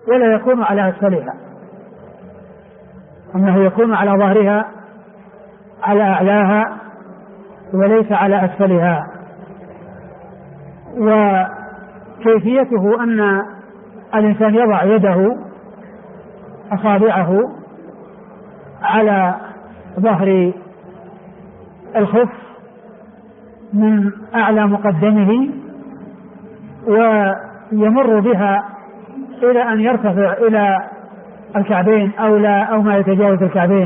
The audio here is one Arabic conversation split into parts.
ولا يكون على أسفلها، أنه يكون على ظهرها على أعلاها وليس على أسفلها. وكيفيته أن الإنسان يضع يده أصابعه على ظهر الخف من أعلى مقدمه ويمر بها إلى أن يرتفع إلى الكعبين أو ما يتجاوز الكعبين،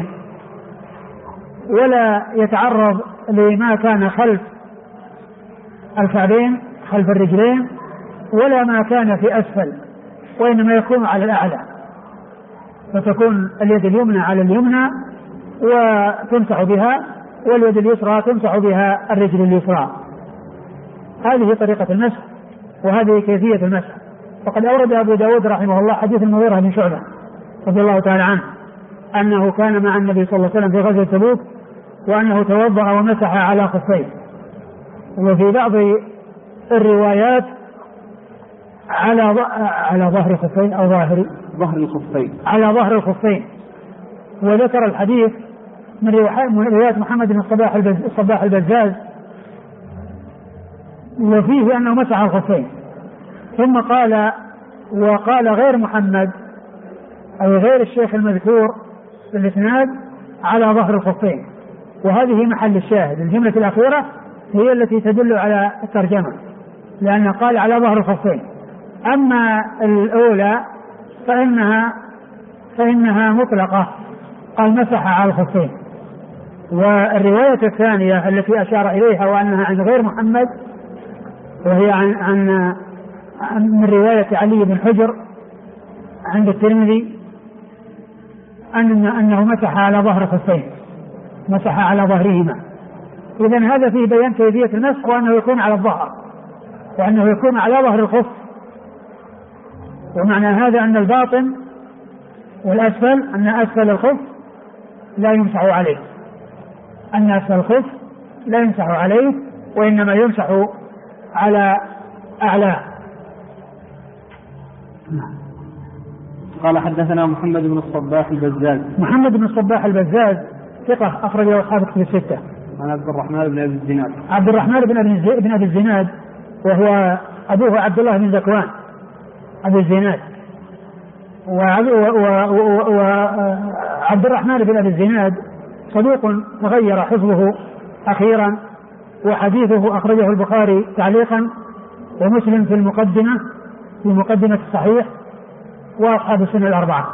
ولا يتعرض لما كان خلف الكعبين خلف الرجلين ولا ما كان في أسفل، وإنما يكون على الأعلى، فتكون اليد اليمنى على اليمنى وتمسح بها، واليد اليسرى تمسح بها الرجل اليسرى. هذه طريقة المسح وهذه كيفية المسح. وقد أورد أبو داود رحمه الله حديث المغيرة بن شعبة رضي الله تعالى عنه أنه كان مع النبي صلى الله عليه وسلم في غزوة تبوك وأنه توضأ ومسح على خفيه. وفي بعض الروايات على ظهر خفين أو ظهر الخفين، على ظهر الخفين. وذكر الحديث من رواية محمد بن الصباح البزاز وفيه أنه مسح الخفين، ثم وقال غير محمد أو غير الشيخ المذكور في الإسناد على ظهر الخفين. وهذه محل الشاهد، الجملة الأخيرة هي التي تدل على الترجمة، لأنه قال على ظهر الخفين. أما الأولى فإنها مطلقة، قال مسح على الخفين. والرواية الثانية التي أشار إليها وأنها عن غير محمد وهي من رواية علي بن حجر عند الترمذي أنه مسح على ظهر الخفين، مسح على ظهرهما. إذن هذا فيه بيان كيفية المسح وأنه يكون على الظهر وأنه يكون على ظهر الخف. ومعنى هذا أن الباطن والأسفل أن أسفل الخف لا يمسح عليه، أن أسفل الخف لا يمسح عليه وإنما يمسح على أعلاه. قال حدثنا محمد بن الصباح البزاز. محمد بن الصباح البزاز ثقة أخرجه أصحاب الكتب الستة. عن عبد الرحمن بن أبي الزناد. عبد الرحمن بن أبي الزناد وهو أبوه عبد الله بن ذكوان أبي الزناد. وعبد الرحمن بن أبي الزناد صدوق تغير حفظه أخيرا، وحديثه أخرجه البخاري تعليقا ومسلم في مقدمة الصحيح وأصحاب السنة الأربعة.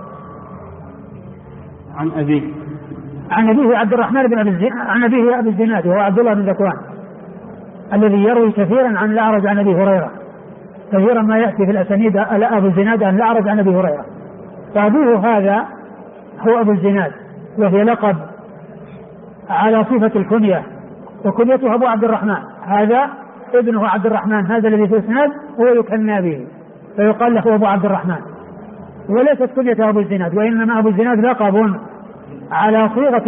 عن أبيه عبد الرحمن بن عن أبيه أبي الزناد وهو عبد الله بن ذكوان الذي يروي كثيرا عن الأعرج عن أبي هريرة، كثيرا ما يأتي في الأسانيد أبو الزناد عن الأعرج عن أبي هريرة. فأبوه هذا هو أبو الزناد، وهي لقب على صفة الكنية، وكنيته أبو عبد الرحمن. هذا ابنه عبد الرحمن، هذا الذي في الإسناد هو يكنى به فيقال له أبو عبد الرحمن، وليست كنية أبو الزناد، وإنما أبو الزناد لقب على صيغة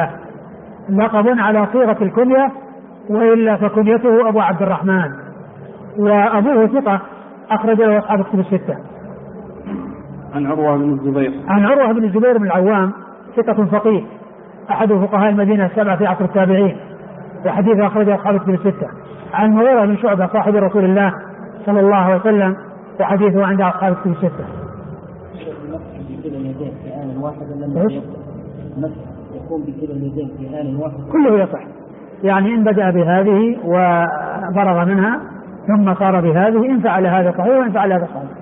الكنية، وإلا فكنيته أبو عبد الرحمن. وأبوه ثقة أخرج له أصحاب الكتب الستة. عن عروة بن الزبير بن العوام ثقة فقيه أحد فقهاء المدينة السبعة في عصر التابعين، وحديث أخرجه أصحاب الكتب الستة. عن المغيرة بن شعبة صاحب رسول الله صلى الله عليه وسلم، وحديثه عند أصحاب الكتب الستة. كله يصح، يعني إن بدأ بهذه وفرغ منها ثم صار بهذه، إن فعل هذا صحيح وإن فعل هذا صحيح.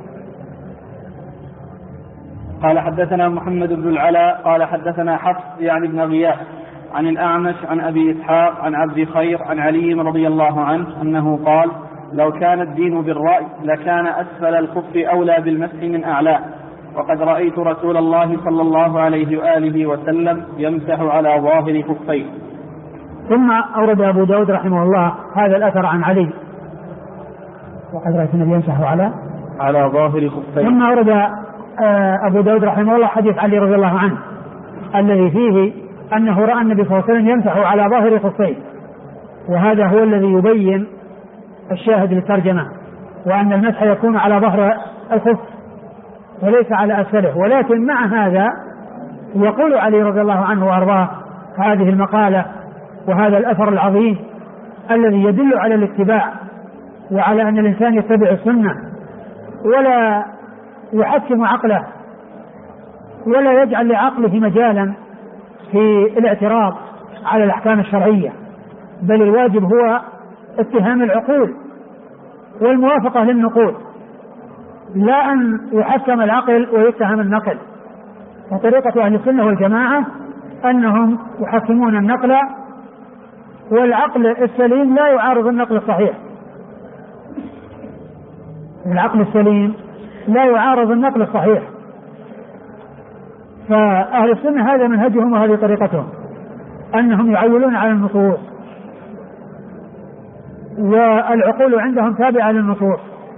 قال حدثنا محمد بن العلاء قال حدثنا حفص يعني بن غياث عن الأعمش عن أبي إسحاق عن عبد خير عن علي رضي الله عنه أنه قال: لو كان الدين بالرأي لكان أسفل الخف أولى بالمسح من أعلاه، وقد رأيت رسول الله صلى الله عليه وآله وسلم يمسح على ظاهر خفيه. ثم أورد أبو داود رحمه الله هذا الأثر عن علي، وقد رأيت النبي يمسح على ظاهر خفيه. ثم أورد أبو داود رحمه الله حديث علي رضي الله عنه الذي فيه أنه رأى النبي صلى الله عليه وسلم يمسح على ظاهر خفيه، وهذا هو الذي يبين الشاهد للترجمة، وأن المسح يكون على ظهر الخف وليس على أسفله. ولكن مع هذا يقول علي رضي الله عنه وأرضاه هذه المقالة وهذا الأثر العظيم الذي يدل على الاتباع وعلى أن الإنسان يتبع السنة ولا يحكم عقله ولا يجعل لعقله مجالا في الاعتراض على الأحكام الشرعية، بل الواجب هو اتهام العقول والموافقة للنقول، لا أن يحكم العقل ويتهم النقل. وطريقة أهل السنة والجماعة أنهم يحكمون النقل، والعقل السليم لا يعارض النقل الصحيح. العقل السليم لا يعارض النقل الصحيح. فأهل السنة هذا منهجهم وهذه طريقتهم، أنهم يعولون على النصوص، والعقول عندهم تابعة للنصوص،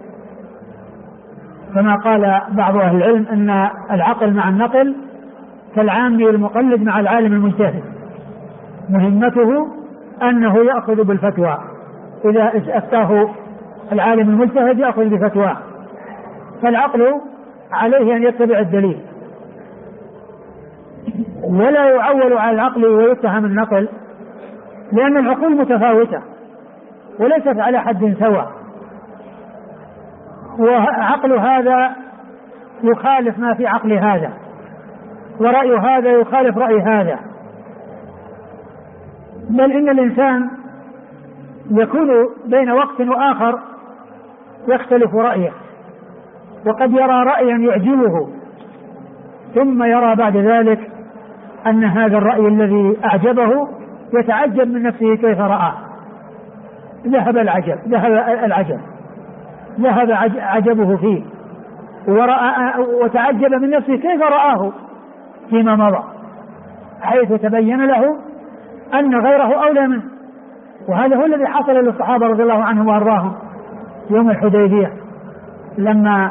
كما قال بعض أهل العلم أن العقل مع النقل كالعامي المقلد مع العالم المجتهد، مهمته أنه يأخذ بالفتوى، إذا أفتاه العالم المجتهد يأخذ بفتواه، فالعقل عليه أن يتبع الدليل، ولا يعول على العقل ويتهم النقل، لأن العقول متفاوتة وليست على حد سواء، وعقل هذا يخالف ما في عقل هذا، ورأي هذا يخالف رأي هذا، بل إن الإنسان يكون بين وقت وآخر يختلف رأيه، وقد يرى رأيا يعجبه ثم يرى بعد ذلك أن هذا الرأي الذي أعجبه يتعجب من نفسه كيف رآه، ذهب عجبه فيه، وتعجب من نفسه كيف رآه فيما مضى، حيث تبين له أن غيره أولى منه. وهذا هو الذي حصل للصحابة رضي الله عنهم وأرضاهم يوم الحديبية، لما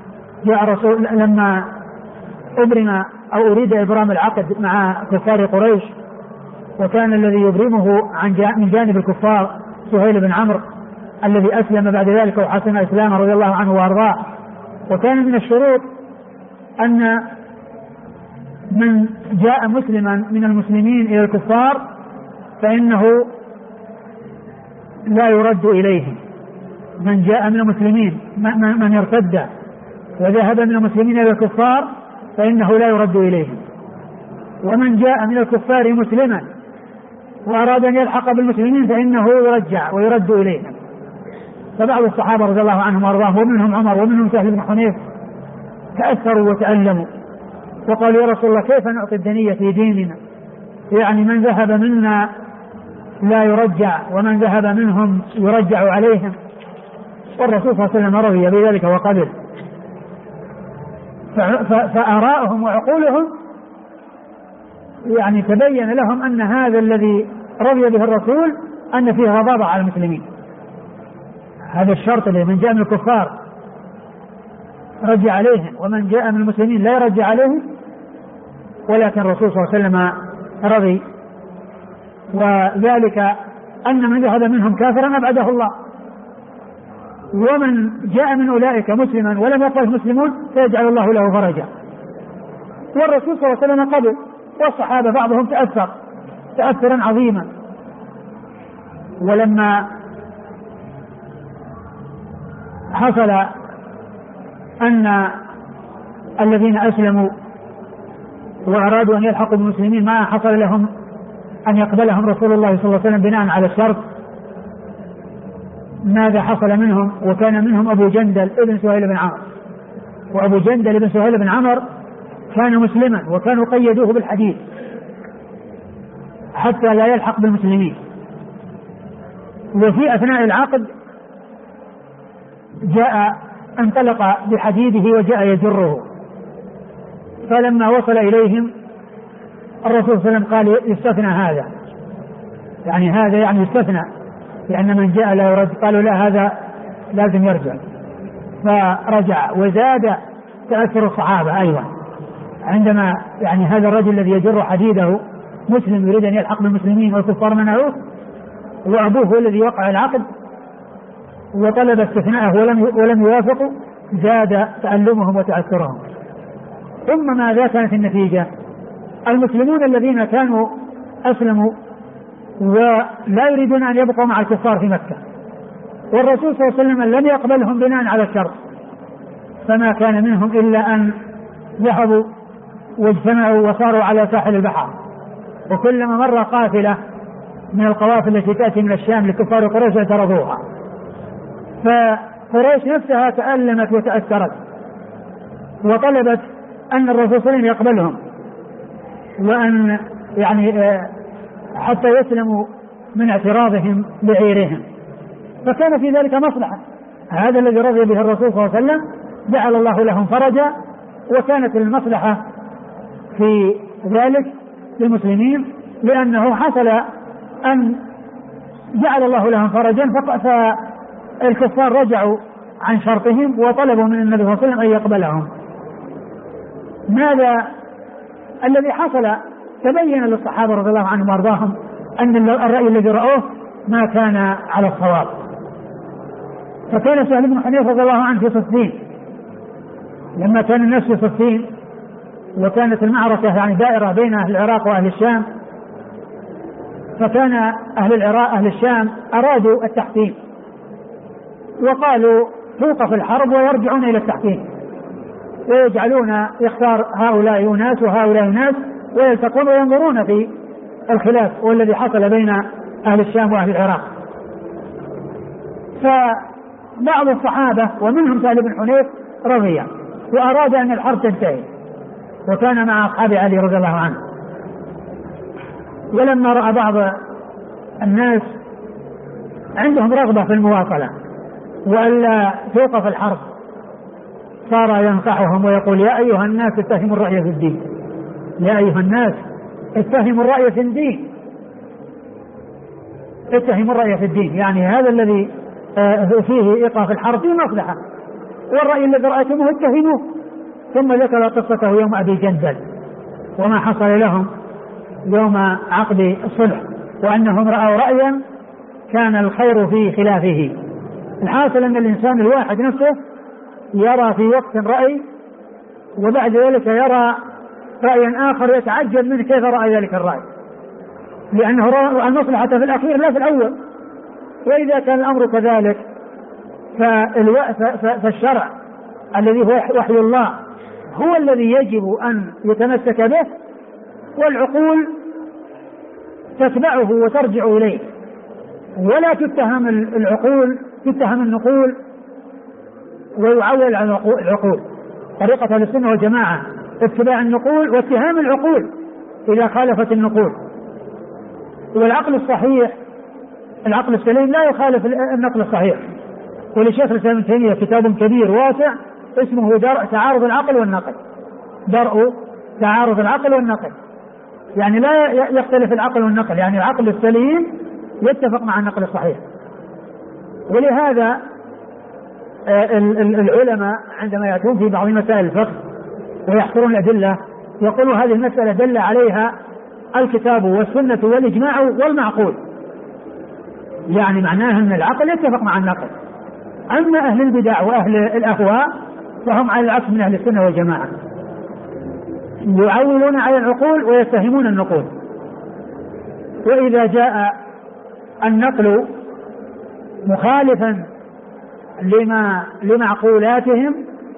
أبرم أو أريد إبرام العقد مع كفار قريش، وكان الذي يبرمه من جانب الكفار سهيل بن عمرو الذي أسلم بعد ذلك وحسن إسلامه رضي الله عنه وأرضاه. وكان من الشروط أن من جاء مسلما من المسلمين إلى الكفار فإنه لا يرد إليه. من جاء من المسلمين من ارتد وذهب من المسلمين إلى الكفار فإنه لا يرد إليه. ومن جاء من الكفار مسلما وأراد أن يلحق بالمسلمين فإنه يرجع ويرد إليهم. فبعض الصحابة رضي الله عنهم وأرضاهم ومنهم عمر ومنهم سهل بن حنيف تأثروا وتألموا وقالوا يا رسول الله كيف نعطي الدنية في ديننا، يعني من ذهب منا لا يرجع ومن ذهب منهم يرجع عليهم. والرسول صلى الله عليه وسلم رضي بذلك وقبل. فآراءهم وعقولهم يعني تبين لهم أن هذا الذي رضي به الرسول أن فيه غضاضة على المسلمين. هذا الشرط اللي من جاء من الكفار رجع عليهم ومن جاء من المسلمين لا يرجع عليهم، ولكن الرسول صلى الله عليه وسلم رضي. وذلك أن من ذهب منهم كافرا أبعده الله، ومن جاء من أولئك مسلما ولم يقبله مسلمون فيجعل الله له فرجا. والرسول صلى الله عليه وسلم قبل، والصحابة بعضهم تأثرا عظيما. ولما حصل أن الذين أسلموا وأرادوا أن يلحقوا بالمسلمين ما حصل لهم أن يقبلهم رسول الله صلى الله عليه وسلم بناء على الشرط، ماذا حصل منهم؟ وكان منهم أبو جندل ابن سهيل بن عمرو، وأبو جندل ابن سهيل بن عمرو كان مسلما وكانوا قيدوه بالحديد حتى لا يلحق بالمسلمين. وفي أثناء العقد انطلق بحديده وجاء يجره، فلما وصل إليهم الرسول صلى الله عليه وسلم قال يستثنى هذا، يعني هذا يعني يستثنى، لأن من جاء لا يرد. قالوا لا هذا لازم يرجع، فرجع. وزاد تأثر الصحابة أيضا عندما يعني هذا الرجل الذي يجر حديده مسلم يريد أن يلحق بالمسلمين والكفار منعوه، وأبوه هو الذي وقع العقد وطلب استثناءه ولم يوافقوا، زاد تألمهم وتأثرهم. ثم ماذا كانت النتيجة؟ المسلمون الذين كانوا أسلموا ولا يريدون أن يبقوا مع الكفار في مكة، والرسول صلى الله عليه وسلم لم يقبلهم بناء على الشرط، فما كان منهم إلا أن ذهبوا واجتمعوا وصاروا على ساحل البحر، وكلما مر قافلة من القوافل التي تأتي من الشام لكفار قريش اعترضوها، فقريش نفسها تألمت وتأثرت وطلبت أن الرسول صلى الله عليه وسلم يقبلهم، وأن يعني حتى يسلموا من اعتراضهم بعيرهم، فكان في ذلك مصلحة. هذا الذي رضي به الرسول صلى الله عليه وسلم جعل الله لهم فرجا، وكانت المصلحة في ذلك للمسلمين، لأنه حصل أن جعل الله لهم فرجا، فالكفار رجعوا عن شرطهم وطلبوا من النبي صلى الله عليه وسلم أن يقبلهم. ماذا الذي حصل؟ تبين للصحابة رضي الله عنهم وارضاهم أن الرأي الذي رأوه ما كان على الصواب. فكان سهل بن حنيفة رضي الله عنه في صفين، لما كان الناس في صفين وكانت المعركة يعني دائرة بين أهل العراق وأهل الشام، فكان أهل العراق أهل الشام أرادوا التحكيم وقالوا توقف الحرب ويرجعون إلى التحكيم، ويجعلون يختار هؤلاء ناس وهؤلاء ناس ويلتقون وينظرون في الخلاف والذي حصل بين أهل الشام وأهل العراق. فبعض الصحابة ومنهم سهل بن حنيف رضي وأراد أن الحرب تنتهي، وكان مع أصحاب علي رضي الله عنه. ولما رأى بعض الناس عندهم رغبة في المواصلة وألا توقف الحرب، صار ينصحهم ويقول يا أيها الناس اتهموا الرأي في الدين، يا أيها الناس اتهموا الرأي في الدين، اتهموا الرأي في الدين، يعني هذا الذي فيه إيقاف الحرب فيه مصلحة، والرأي الذي رأيتموه اتهموه. ثم ذكر قصته يوم أبي جندل وما حصل لهم يوم عقد الصلح، وأنهم رأوا رأيا كان الخير في خلافه. الحاصل أن الإنسان الواحد نفسه يرى في وقت رأي وبعد ذلك يرى رأيا آخر يتعجب منه كيف رأى ذلك الرأي، لأنه رأى المصلحة في الأخير لا في الأول. وإذا كان الأمر كذلك فالشرع الذي هو وحي الله هو الذي يجب أن يتمسك به، والعقول تتبعه وترجع إليه، ولا تتهم العقول، تتهم النقول ويعول على العقول. طريقة أهل السنة والجماعة اتباع النقول واتهام العقول إذا خالفت النقول. والعقل الصحيح العقل السليم لا يخالف النقل الصحيح. ولشيخ الإسلام ابن تيمية كتاب كبير واسع اسمه درء تعارض العقل والنقل، درء تعارض العقل والنقل، يعني لا يختلف العقل والنقل، يعني العقل السليم يتفق مع النقل الصحيح. ولهذا العلماء عندما يأتون في بعض مسائل الفقه ويحصرون الأدلة يقولوا هذه المسألة دل عليها الكتاب والسنة والإجماع والمعقول، يعني معناه أن العقل يتفق مع النقل. أما أهل البدع وأهل الأهواء فهم على العكس من أهل السنة والجماعة، يعولون على العقول ويتهمون النقول. وإذا جاء النقل مخالفا لمعقولاتهم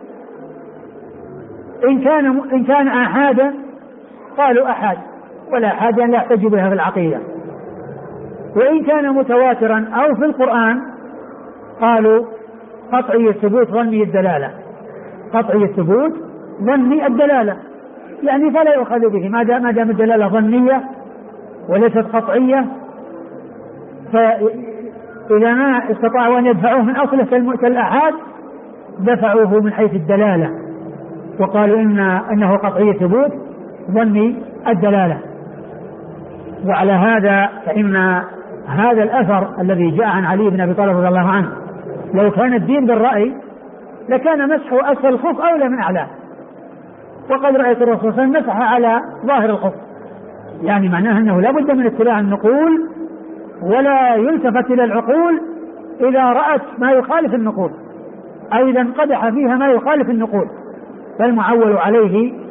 إن كان آحادا قالوا أحاد، ولا حاجة لا يحتج بها في العقيدة. وإن كان متواترا أو في القرآن قالوا قطعي الثبوت ظني الدلالة، قطعي الثبوت ظني الدلالة، يعني فلا يؤخذ به ما دام الدلالة ظنية وليست قطعية. فإذا ما استطاعوا أن يدفعوه من أصله كالأحاد دفعوه من حيث الدلالة وقالوا إنه قطعي الثبوت ظني الدلالة. وعلى هذا فإن هذا الأثر الذي جاء عن علي بن أبي طالب رضي الله عنه لو كان الدين بالرأي لكان مسح أسفل الخف أولى من أعلاه، وقد رأيت الرسول صلى الله عليه وسلم مسح على ظاهر الخف، يعني معناه أنه لا بد من اتباع النقول ولا يلتفت إلى العقول إذا رأت ما يخالف النقول أو إذا انقدح فيها ما يخالف النقول، فالمعول عليه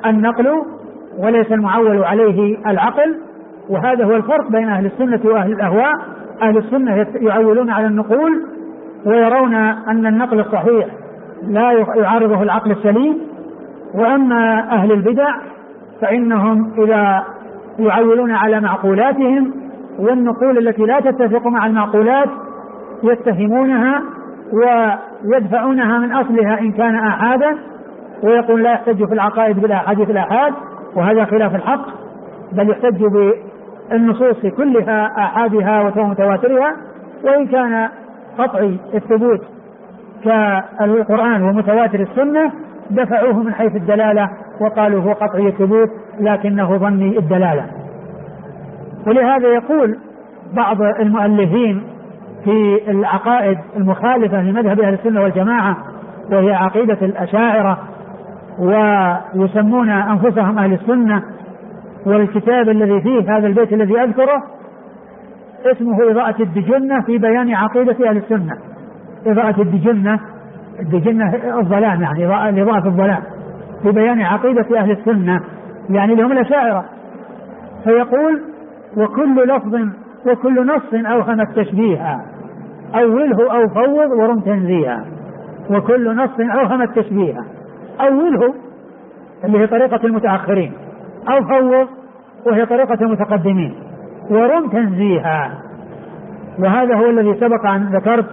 النقل وليس المعول عليه العقل. وهذا هو الفرق بين أهل السنة وأهل الأهواء. أهل السنة يعولون على النقول ويرون أن النقل الصحيح لا يعارضه العقل السليم. وأما أهل البدع فإنهم إذا يعولون على معقولاتهم والنقول التي لا تتفق مع المعقولات يتهمونها ويدفعونها من أصلها إن كان آحادا، ويقول لا يحتج في العقائد بالأحاديث الآحاد، وهذا خلاف الحق، بل يحتج بالنصوص كلها آحادها ومتواترها. وإن كان قطعي الثبوت كالقرآن ومتواتر السنة دفعوه من حيث الدلالة وقالوا هو قطعي الثبوت لكنه ظني الدلالة. ولهذا يقول بعض المؤلفين في العقائد المخالفة لمذهب أهل السنة والجماعة وهي عقيدة الأشاعرة، ويسمون أنفسهم أهل السنة، والكتاب الذي فيه هذا البيت الذي أذكره اسمه إضاءة الدجنة في بيان عقيدة أهل السنة. إضاءة الدجنة الظلام، يعني الإضاءة الظلام في بيان عقيدة أهل السنة، يعني لهم الأشاعرة. فيقول وكل لفظ وكل نص أوهم التشبيه أوله أو فوض ورم تنزيها. وكل نص أوهم التشبيه أوله اللي هي طريقة المتأخرين، أو فوض وهي طريقة المتقدمين، ورم تنزيها. وهذا هو الذي سبق أن ذكرت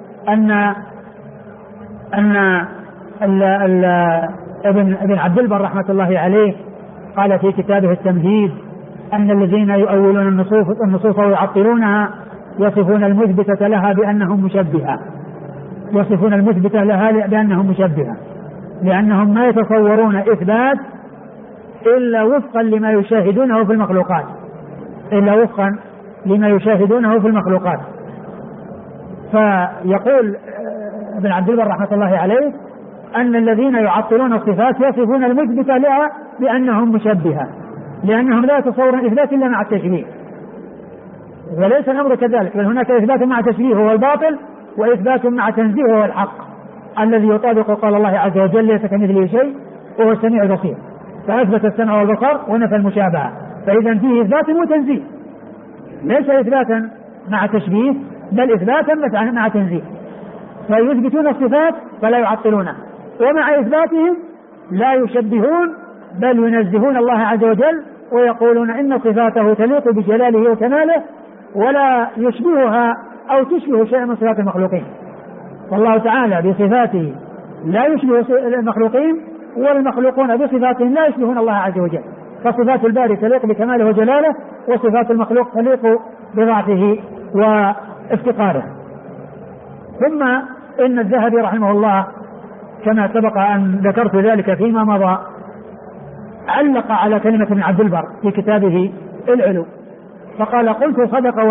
أن ابن عبد البر رحمة الله عليه قال في كتابه التمهيد أن الذين يؤولون النصوص ويعطلونها يصفون المثبتة لها بأنهم مشبهة، يصفون المثبتة لها بأنهم مشبهة، لأنهم ما يتصورون إثبات إلا وفقا لما يشاهدونه في المخلوقات، إلا وفقا لما يشاهدونه في المخلوقات. فيقول ابن عبد البر رحمة الله عليه أن الذين يعطلون الصفات يصفون المثبتة لها بأنهم مشبهة، لأنهم لا يتصورون إثبات إلا مع التشبيه. وليس الأمر كذلك، بل هناك إثبات مع تشبيه هو الباطل، وإثبات مع تنزيه هو الحق الذي يطابق قال الله عز وجل ليس كمثله شيء وهو السميع البصير، فأثبت السمع والبصر ونفى المشابهة. فإذا فيه إثبات وتنزيه، ليس إثباتا مع تشبيه بل إثباتا مع تنزيه. فيثبتون الصفات فلا يعطلونها، ومع إثباتهم لا يشبهون بل ينزهون الله عز وجل ويقولون إن صفاته تليق بجلاله وكماله ولا يشبهها أو تشبه شيئا من صفات المخلوقين. والله تعالى بصفاته لا يشبه المخلوقين، والمخلوقون بصفاتهم لا يشبهون الله عز وجل. فصفات الباري تليق بكماله وجلاله، وصفات المخلوق تليق بضعفه وافتقاره. ثم إن الذهبي رحمه الله كما سبق أن ذكرت ذلك فيما مضى علق على كلمة ابن عبد البر في كتابه العلو فقال قلت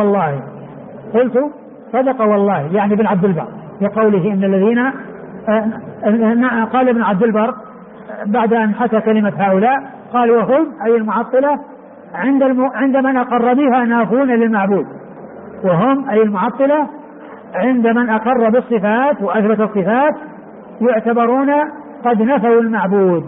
صدق والله يعني ابن عبد البر في قوله إن الذين قال ابن عبد البر بعد أن حكى كلمة هؤلاء قال وهم أي المعطلة عند من أقر بها نافون للمعبود. وهم أي المعطلة عند من أقر بالصفات وأثبت الصفات يعتبرون قد نفوا المعبود.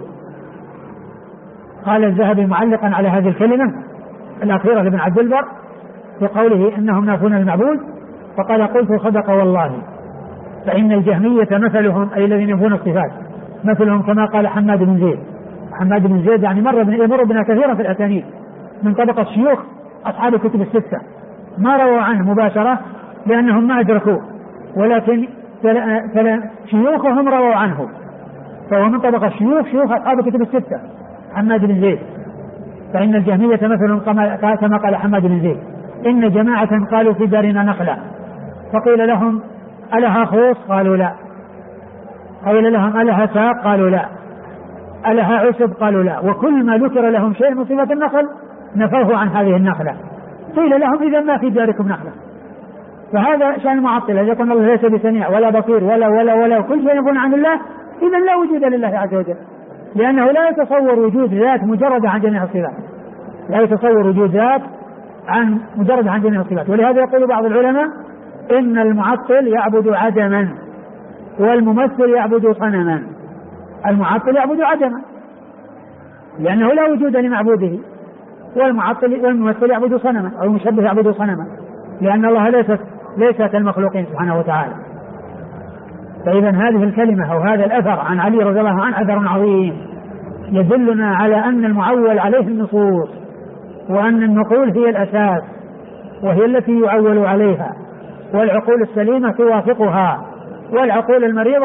قال الذهبي معلقا على هذه الكلمة الأخيرة لابن عبد البر في قوله إنهم نافون المعبود فقال قلت صدق والله فإن الجهمية مثلهم أي الذين ينفون الصفات مثلهم كما قال حماد بن زيد يعني يمر بنا كثيرا في الأسانيد من طبقة الشيوخ أصحاب الكتب الستة، ما رووا عنه مباشرة لأنهم ما أدركوه، ولكن شيوخهم رووا عنه، فهو من طبقة شيوخ أصحاب الكتب الستة حماد بن زيد. فإن الجهمية مثلهم كما قال حماد بن زيد إن جماعة قالوا في دارنا نخلة فقيل لهم ألها خوص قالوا لا، قيل لهم ألها ساق قالوا لا، ألها عشب قالوا لا، وكل ما ذكر لهم شيء من صفة النخل نفوه عن هذه النخلة. قيل لهم إذا ما في داركم نخلة. فهذا شأن المعطلة، إذا قلنا الله ليس بسميع ولا بصير ولا كل شيء ينفون عن الله إذا لا وجود لله عز وجل، لأنه لا يتصور وجود ذات مجرد عن جميع الصفات، لا يتصور وجود ذات عن مجرد عن جميع الصفات. ولهذا يقول بعض العلماء إن المعطل يعبد عدما والممثل يعبد صنما. المعطل يعبد عدما لأنه لا وجود لمعبوده، والممثل يعبد صنما أو المشبه يعبد صنما، لأن الله ليس كالمخلوقين سبحانه وتعالى. فإذا هذه الكلمة أو هذا الأثر عن علي رضي الله عنه أثر عظيم يدلنا على أن المعول عليه النصوص، وأن النقول هي الأساس وهي التي يعول عليها، والعقول السليمة توافقها، والعقول المريضة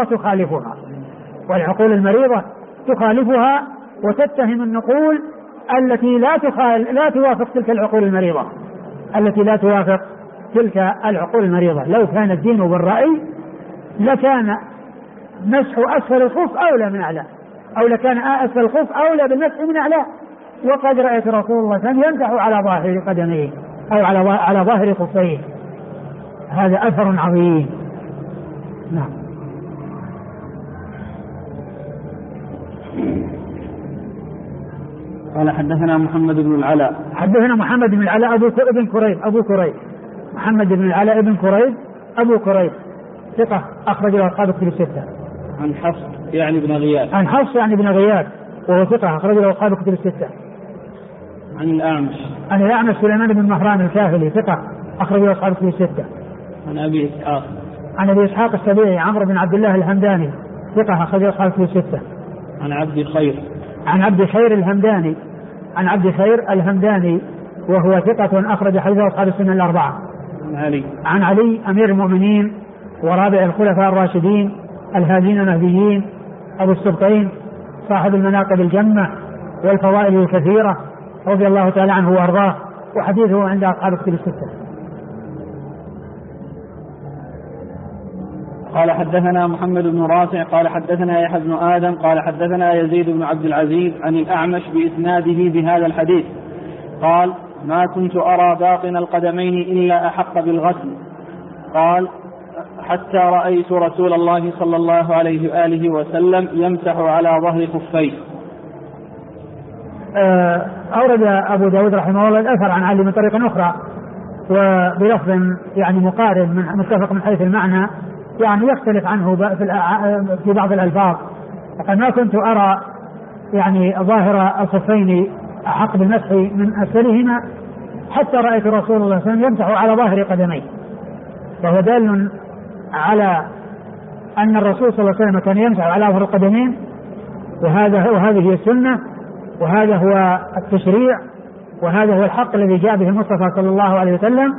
تخالفها وتتهم النقول التي لا توافق تلك العقول المريضة. لو كان الدين بالرأي لكان مسح أسفل الخف أولى من أعلى، أو لكان أسفل الخف أولى بالمسح من أعلى. وقد رأيت رسول الله صلى الله عليه وسلم يمسح على ظاهر قدميه أو على ظاهر خفيه. هذا أثر عظيم. نعم. قال حدثنا محمد بن العلاء. حدثنا محمد بن العلاء أبو كريب محمد بن العلاء بن كريب أبو كريب ثقة أخرج له أصحاب الكتب الستة. عن حفص يعني بن غياث وهو ثقة أخرج له أصحاب الكتب الستة. عن الأعمش سليمان بن مهران الكاهلي ثقة أخرج له أصحاب الكتب الستة. عن أبي إسحاق السبيعي عمرو بن عبد الله الهمداني ثقة أخرج له أصحاب الكتب الستة. عن عبد خير الهمداني وهو ثقة أخرج حديثه أصحاب السنة الأربعة. عن علي أمير المؤمنين ورابع الخلفاء الراشدين الهادين المهديين أبو السبطين صاحب المناقب الجمة والفضائل الكثيرة رضي الله تعالى عنه وأرضاه، وحديثه عند أصحاب الكتب الستة. قال حدثنا محمد بن رافع قال حدثنا يحيى بن آدم قال حدثنا يزيد بن عبد العزيز عن الأعمش بإسناده بهذا الحديث قال: ما كنت أرى باطن القدمين إلا أحق بالغسل. قال: حتى رأيت رسول الله صلى الله عليه وآله وسلم يمسح على ظهر خفيه. أورد أبو داود رحمه الله الأثر عن علي من طريق أخرى وبلفظ يعني مقارب متفق من حيث المعنى، يعني يختلف عنه في بعض الألفاظ. فقد ما كنت أرى يعني ظاهر الخفين أحق بالمسح من أسفلهما حتى رأيت رسول الله صلى الله عليه وسلم يمسح على ظاهر قدميه، وهو دال على أن الرسول صلى الله عليه وسلم كان يمسح على ظهر القدمين، وهذه هي السنة، وهذا هو التشريع، وهذا هو الحق الذي جاء به المصطفى صلى الله عليه وسلم.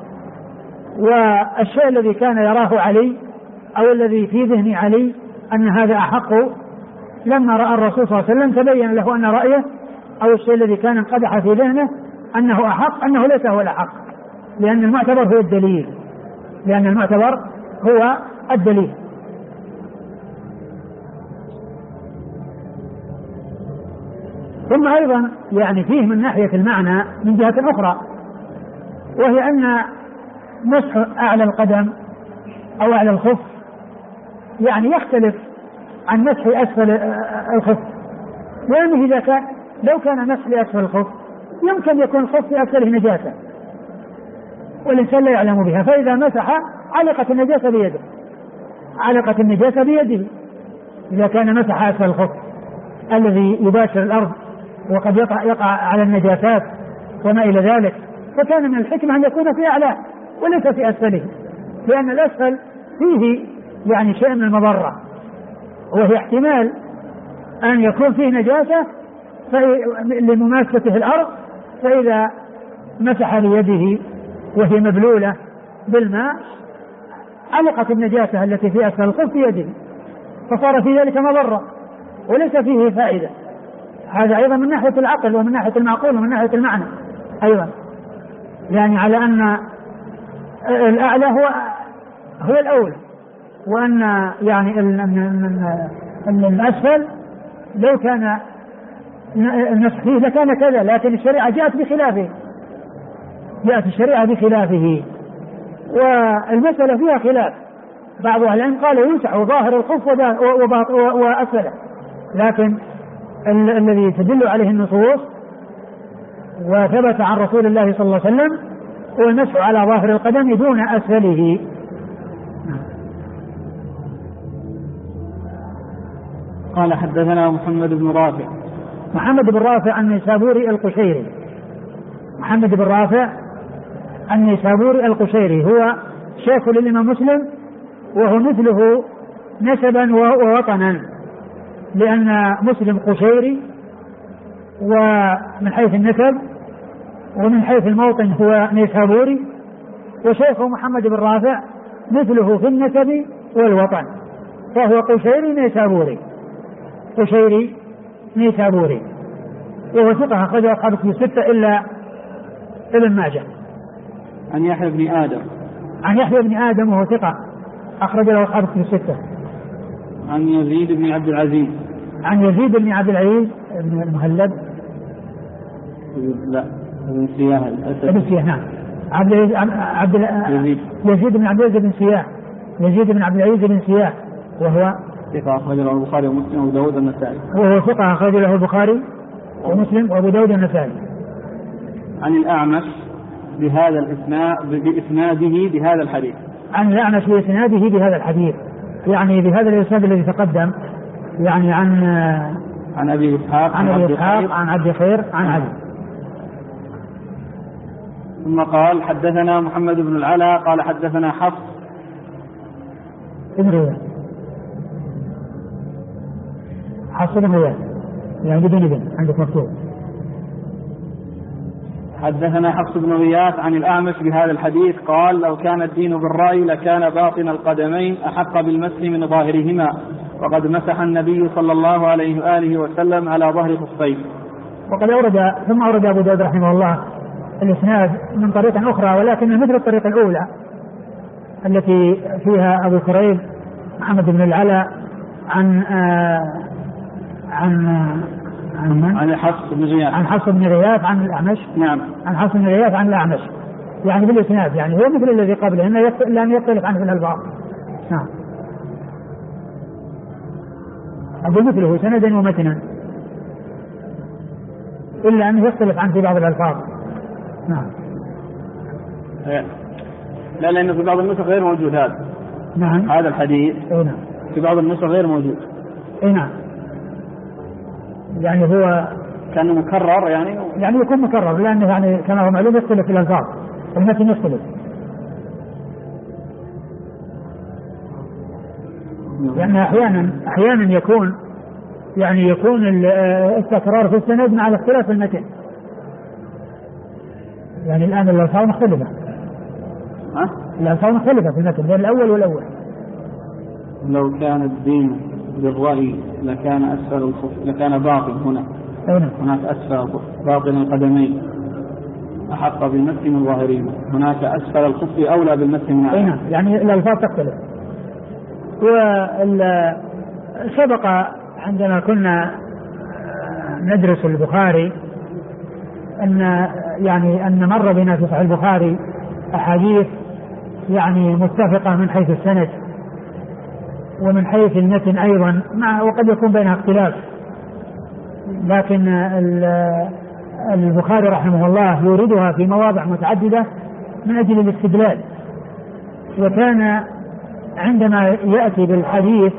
والشيء الذي كان يراه علي أو الذي في ذهن علي أن هذا أحق، لما رأى الرسول صلى الله عليه وسلم تبين له أن رأيه أو الشيء الذي كان انقدح في ذهنه أنه أحق، أنه ليس هو الأحق، لأن المعتبر هو الدليل. ثم أيضا يعني فيه من ناحية المعنى من جهة أخرى، وهي أن مسح أعلى القدم أو أعلى الخف يعني يختلف عن مسح أسفل الخف، لأنه إذا كان لو كان مسح لأسفل الخف يمكن يكون الخف في أسفله نجاسة والإنسان لا يعلم بها، فإذا مسح علقت النجاسة بيده إذا كان مسح أسفل الخف الذي يباشر الأرض وقد يقع على النجاسات وما إلى ذلك، فكان من الحكمة أن يكون في أعلاه وليس في أسفله، لأن الأسفل فيه يعني شيء من المضرة، وهي احتمال أن يكون فيه نجاسة لمماسته الأرض، فإذا مسح بيده وهي مبلولة بالماء علقت النجاسة التي في أسفل الخف في يده، فصار في ذلك مضرة وليس فيه فائدة. هذا أيضا من ناحية العقل ومن ناحية المعقول ومن ناحية المعنى أيضا، يعني على أن الأعلى هو الأولى، وأن يعني الأسفل لو كان النسخ فيه لكان كذا، لكن الشريعة جاءت بخلافه، والمسألة فيها خلاف. بعض أهل العلم قالوا يمسح ظاهر الخف وأسفله، لكن الذي تدل عليه النصوص وثبت عن رسول الله صلى الله عليه وسلم هو المسح على ظاهر القدم دون أسفله. قال حدثنا محمد بن رافع محمد بن رافع النيسابوري القشيري. محمد بن رافع النيسابوري القشيري هو شيخ للإمام مسلم، وهو مثله نسبا ووطنا، لأن مسلم قشيري ومن حيث النسب، ومن حيث الموطن هو نيسابوري، وشيخه محمد بن رافع مثله في النسب والوطن، فهو قشيري نيسابوري، قشيري نيسابوري، وهو ثقة أخرجه أصحاب الكتب الستة إلا ابن ماجه. عن يحيى بن آدم. عن يحيى بن آدم وهو ثقة أخرج له أصحاب الكتب الستة. عن يزيد بن عبد العزيز. عن يزيد بن عبد العزيز بن المهلب. لا بن سياح. بن سياح نعم. يزيد بن عبد العزيز بن سياح. يزيد بن عبد العزيز بن سياح وهو ثقة أخرج له البخاري ومسلم وأبو داود النسائي. وهو ثقة أخرج له البخاري ومسلم وأبو داود النسائي. عن الأعمش بهذا الإسناد بإسناده بهذا الحديث. عن الأعمش بإسناده بهذا الحديث، يعني بهذا الإسناد الذي تقدم، يعني عن أبي إسحاق عن عبد خير عن علي. ثم قال حدثنا محمد بن العلا قال حدثنا حفص بن غياث. حفص بن غياث يعني بدون عندك مكتوب. حدثنا حفص بن غياث عن الأعمش بهذا الحديث قال لو كان الدين بالرأي لكان باطن القدمين أحق بالمسح من ظاهرهما، وقد مسح النبي صلى الله عليه وآله وسلم على ظهر خفيه. وقد ثم أورد أبو داود رحمه الله الإسناد من طريق أخرى، ولكن مثل الطريقة الأولى التي فيها أبو كريب محمد بن العلا عن حفص بن غياث. عن حفص بن غياث عن الأعمش. نعم. عن حفص بن غياث عن الأعمش، يعني بالإسناد، يعني هو مثل الذي قبله لم يختلف عنه في الألفاظ. نعم. أقول مثله سندا ومتنا، إلا أنه يختلف عنه في بعض الألفاظ. نعم. لا لأنه في بعض النسخ غير موجود هذا. نعم. هذا الحديث. نعم. في بعض النسخ غير موجود. نعم. يعني هو كان مكرر يعني يكون مكرر، لأنه يعني كما هو معلوم يختلف في الألفاظ، المتن يختلف. لأن أحيانا يكون التكرار في السند مع الاختلاف في المتن. يعني الآن الألفاظ مختلفة. الألفاظ مختلفة في المتن بين الأول والأول. لو كان الدين بالرأي لكان أسفل الخف، لكان باطن هنا. هناك أسفل باطن القدمين أحق بالمسح من ظاهرهما، هناك أسفل الخف أولى بالمسح من أعلى. يعني الألفاظ تختلف. وسبق عندما كنا ندرس البخاري أن مر بنا في صحيح البخاري أحاديث يعني متفقة من حيث السند ومن حيث المتن أيضا، وقد يكون بينها اختلاف، لكن البخاري رحمه الله يوردها في مواضع متعددة من أجل الاستدلال. وكان عندما يأتي بالحديث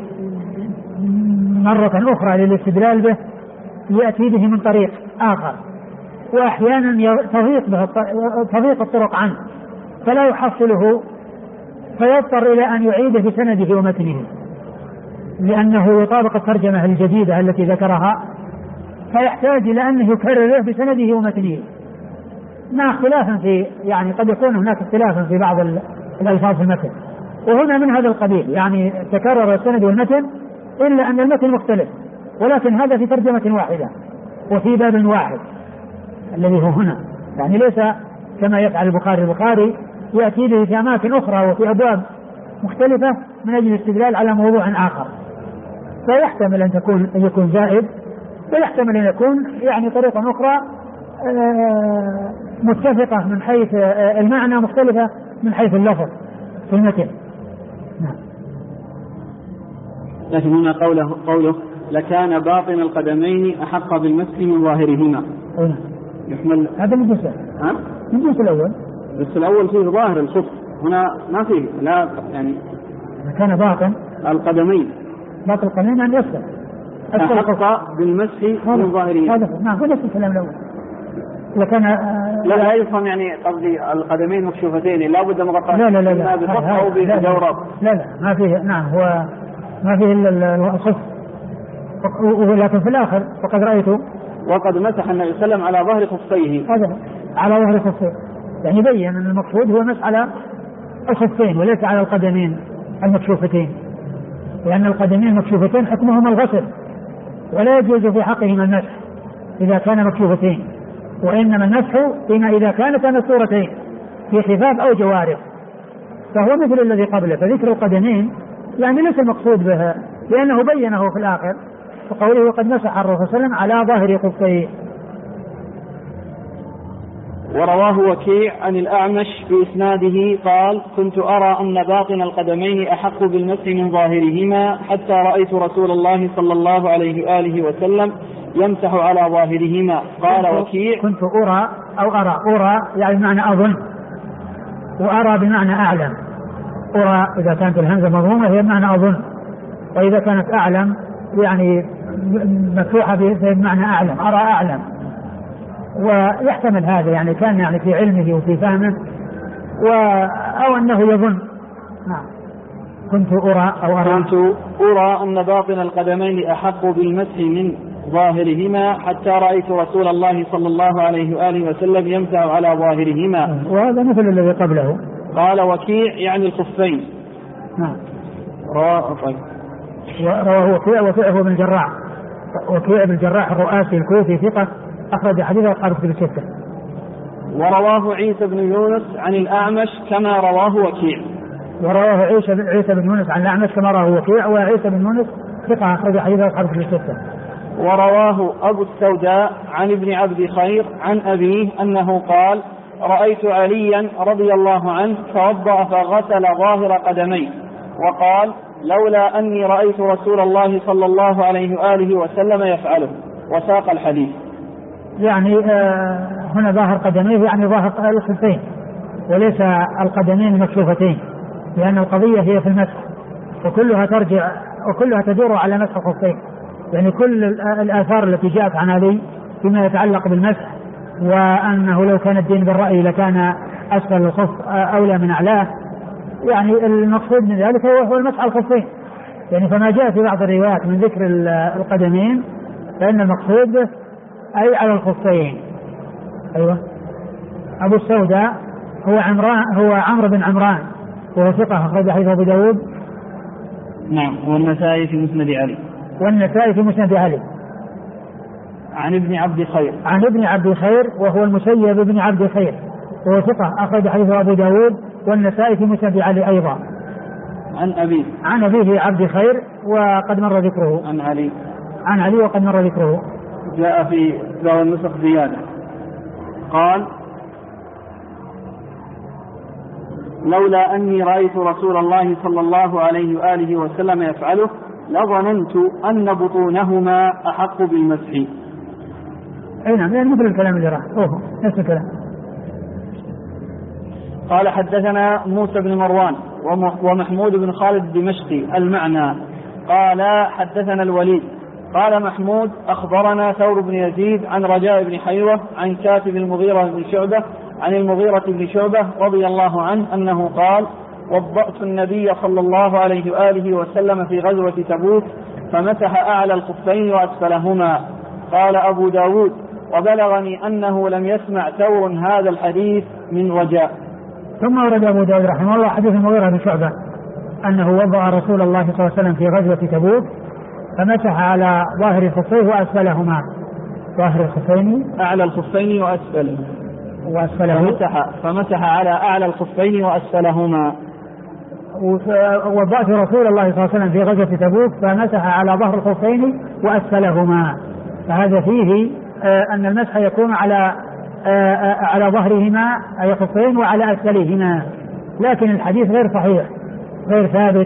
مرة أخرى للاستدلال به يأتي به من طريق آخر، وأحيانا تضيق الطرق عنه فلا يحصله، فيضطر إلى أن يعيد في سنده ومتنه لأنه يطابق الترجمة الجديدة التي ذكرها، فيحتاج إلى أنه يكرره بسنده ومتنه مع اختلاف في، يعني قد يكون هناك اختلاف في بعض الألفاظ في المتن، وهنا من هذا القبيل، يعني تكرر السند والمتن إلا أن المتن مختلف، ولكن هذا في ترجمة واحدة وفي باب واحد الذي هو هنا، يعني ليس كما يفعل البخاري يأتي به في أماكن أخرى وفي أبواب مختلفة من أجل الاستدلال على موضوع آخر، فيحتمل أن يكون زائد، ويحتمل أن يكون يعني طريقة أخرى متفقة من حيث المعنى، مختلفة من حيث اللفظ في المتن. نعم. لكن هنا قوله لكان باطن القدمين أحق بالمسح من ظاهرهما. يحمل هذا من الجزء الأول. بس الأول فيه ظاهر الخف، هنا ما فيه، لا يعني كان باطن القدمين. باطن القدمين أن يسفل، أحق بالمسح من ظاهره. هذا نعم هو نفس الكلام الأول. لكن لا يفهم يعني قصدي القدمين مكشوفتين لا بد مغطاة لا بخف أو بجورب. لا ما فيه. نعم هو ما فيه إلا الخف. ولكن في الآخر وقد رأيته وقد مسح النبي صلى الله عليه وسلم على ظهر خفيه. هذا على ظهر خفيه يعني بين أن المقصود هو مسح على الخفين وليس على القدمين المكشوفتين، لأن القدمين المكشوفتين حكمهما الغسل ولا يجوز في حقهما المسح إذا كان مكشوفتين، وإنما المسح فيما إذا كانتا مستورتين في خفاف أو جوارب، فهو مثل الذي قبله. فذكر القدمين يعني ليس المقصود بها لأنه بينه في الآخر وقوله وقد مسح الرسول صلى الله عليه وسلم على ظهر خفيه. ورواه وكيع عن الأعمش بإسناده قال كنت أرى أن باطن القدمين أحق بالمسح من ظاهرهما حتى رأيت رسول الله صلى الله عليه وآله وسلم يمسح على ظاهرهما. قال وكيع كنت أرى أو أرى يعني بمعنى أظن، وأرى بمعنى أعلم. أرى إذا كانت الهمزة مضمومة هي بمعنى أظن، وإذا كانت أعلم يعني مفتوحة بمعنى أعلم، أرى أعلم. ويحتمل هذا يعني كان يعني في علمه وفي فهمه أو أنه يظن. نعم كنت أرى أن باطن القدمين أحق بالمسح من ظاهرهما حتى رأيت رسول الله صلى الله عليه وآله وسلم يمسح على ظاهرهما. وهذا مثل الذي قبله. قال وكيع يعني الخفين. نعم رواه وكيع بن الجراح. وكيع بن الجراح الرؤاسي الكوفي ثقة أخرج حديثه أصحاب كتب الستة. ورواه عيسى بن يونس عن الأعمش كما رواه وكيع. ورواه عيسى بن يونس عن الأعمش كما رواه وكيع، وعيسى بن يونس ثقة أخرج حديثه أصحاب كتب الستة. ورواه أبو السوداء عن ابن عبد خير عن أبيه أنه قال رأيت عليا رضي الله عنه توضأ فغسل ظاهر قدميه وقال لولا أني رأيت رسول الله صلى الله عليه وآله وسلم يفعله، وساق الحديث. يعني هنا ظاهر قدميه يعني ظاهر الخفين وليس القدمين المكشوفتين، لأن القضية هي في المسح وكلها ترجع وكلها تدور على مسح الخفين. يعني كل الآثار التي جاءت عن علي فيما يتعلق بالمسح وأنه لو كان الدين بالرأي لكان أسفل الخف أولى من أعلاه، يعني المقصود من ذلك هو المسح على الخفين. يعني فما جاء في بعض الروايات من ذكر القدمين فإن المقصود أي على الخفين. أيوة. أبو السوداء هو عمرو بن عمران وهو ثقة أخرج حديثه أبو داود. نعم. والنسائي في مسند علي. عن ابن عبد خير وهو المسيب بن عبد خير وهو ثقة أخرج حديثه أبو داود والنسائي في مسند علي أيضا. عن أبيه عبد خير وقد مر ذكره. عن علي وقد مر ذكره. جاء في بعض النسخ زيادة قال لولا أني رأيت رسول الله صلى الله عليه وآله وسلم يفعله لظننت أن بطونهما أحق بالمسح. أي نعم يعني مثل الكلام اللي راح نفس الكلام. قال حدثنا موسى بن مروان ومحمود بن خالد الدمشقي المعنى قال حدثنا الوليد قال محمود أخبرنا ثور بن يزيد عن رجاء بن حيوة عن كاتب المغيرة بن شعبة عن المغيرة بن شعبة رضي الله عنه أنه قال وضأت النبي صلى الله عليه وآله وسلم في غزوة تبوك فمسح أعلى الخفين وأسفلهما. قال أبو داود وبلغني أنه لم يسمع ثور هذا الحديث من رجاء. ثم ورد أبو داود رحمه الله حديث المغيرة بن شعبة أنه وضع رسول الله صلى الله عليه وسلم في غزوة تبوك فمسح على ظاهر الخفين وأسفلهما. ظاهر الخفين أعلى الخفين وأسفله فمسح على أعلى الخفين وأسفلهما. وضعت رسول الله صلى الله عليه وسلم في غزوة تبوك فمسح على ظهر الخفين وأسفلهما. فهذا فيه أن المسح يكون على ظهرهما أي الخفين وعلى أسفلهما، لكن الحديث غير صحيح غير ثابت،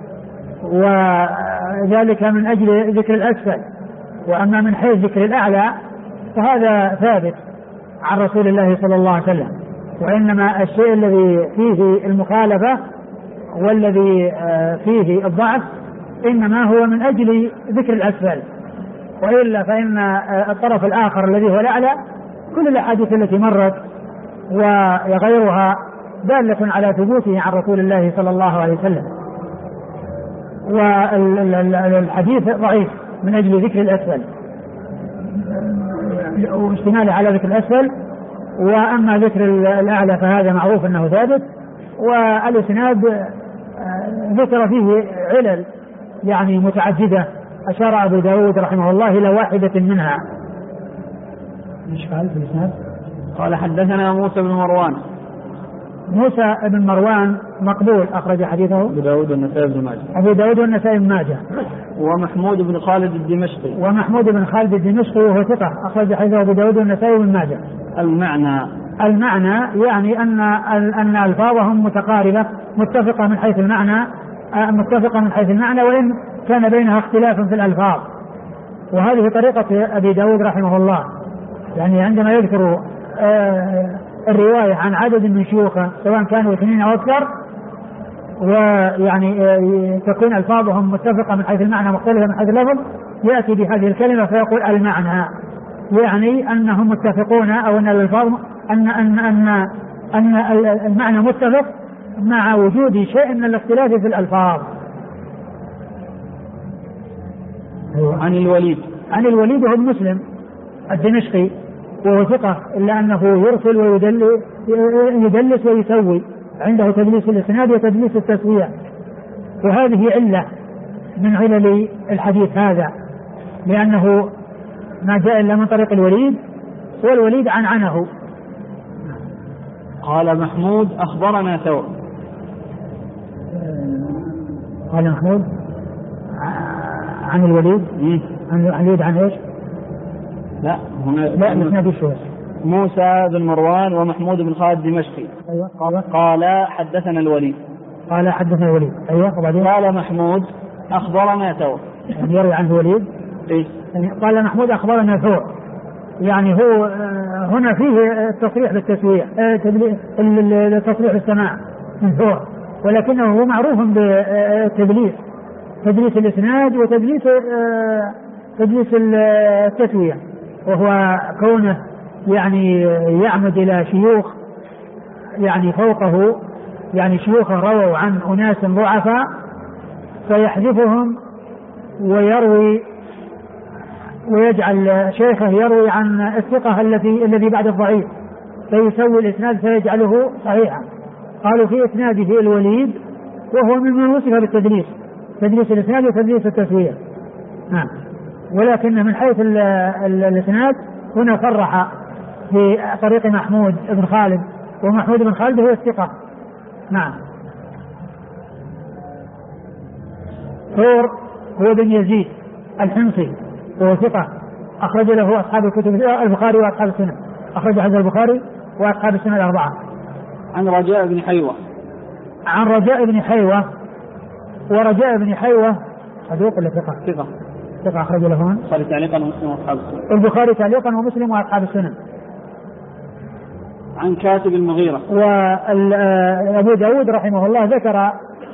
وذلك من أجل ذكر الأسفل. وأما من حيث ذكر الأعلى فهذا ثابت عن رسول الله صلى الله عليه وسلم، وإنما الشيء الذي فيه المخالفة والذي فيه الضعف إنما هو من أجل ذكر الأسفل وإلا فإن الطرف الآخر الذي هو الأعلى كل الأحاديث التي مرت وغيرها دالة على ثبوته عن رسول الله صلى الله عليه وسلم. والحديث ضعيف من أجل ذكر الأسفل واشتماله على ذكر الأسفل، وأما ذكر الأعلى فهذا معروف أنه ثابت. والإسناد ذكر فيه علل يعني متعددة، أشار أبو داود رحمه الله إلى واحدة منها. ايش قال في الإسناد؟ قال حدثنا موسى بن مروان. موسى بن مروان مقبول، أخرج حديثه أبو داود والنسائي بن ماجه. أبو داود والنسائي بن ماجه. ومحمود بن خالد الدمشقي. ومحمود بن خالد الدمشقي وهو ثقة، أخرج حديثه أبو داود والنسائي بن ماجه. المعنى يعني أن ألفاظهم متقاربة متفقة من حيث المعنى، وإن كان بينها اختلاف في الألفاظ. وهذه طريقة أبي داود رحمه الله، يعني عندما يذكر الرواية عن عدد من شيوخه سواء كانوا 2 أو أكثر، ويعني تكون ألفاظهم متفقة من حيث المعنى مختلفة من حيث اللفظ، يأتي بهذه الكلمة فيقول المعنى، يعني أنهم متفقون، أو أن الألفاظ أن المعنى متفق مع وجود شيء من الاختلاف في الألفاظ. عن الوليد وهو مسلم الدمشقي وهو ثقة، إلا أنه يرسل ويدلس ويسوي، عنده تدليس الإسناد وتدليس التسوية، وهذه علة من علل الحديث هذا، لأنه ما جاء إلا من طريق الوليد، والوليد عنه. قال محمود أخبرنا ثور. قال محمود عن الوليد. عن الوليد عن ايش؟ لا الاسناد الشهر موسى بن مروان ومحمود بن خالد الدمشقي. أيوة. قال حدثنا الوليد. أيوة. وبعدين قال محمود أخبرنا ثور، يعني يروي عنه الوليد. يعني قال محمود أخبرنا ثور، يعني هو هنا فيه التصريح بالتسوية، التصريح بالسماع من ثور، ولكنه هو معروف بالتدليس، تدليس الإسناد وتدليس التسوية، وهو كونه يعني يعمد إلى شيوخ يعني فوقه، يعني شيوخه رووا عن أناس ضعفاء فيحذفهم ويروي، ويجعل شيخه يروي عن الثقة الذي بعد الضعيف، فيسوي الإسناد فيجعله صحيحا. قالوا في إسناده الوليد وهو ممن وصف بالتدليس، تدليس الإسناد وتدليس التسوية. نعم. ولكن من حيث الإسناد هنا صرح في طريق محمود بن خالد، ومحمود بن خالد هو الثقة. نعم. ثور هو بن يزيد الحمصي وهو ثقة، أخرج له أصحاب الكتب البخاري وأصحاب السنن، أخرج حديث البخاري وأصحاب السنن الأربعة. عن رجاء بن حيوة. ورجاء بن حيوة صدوق ولا ثقة؟ ثقة، أخرج له البخاري تعليقا ومسلم وأصحاب السنن. البخاري تعليقا ومسلم وأصحاب السنن. عن كاتب المغيرة. وأبو داود رحمه الله ذكر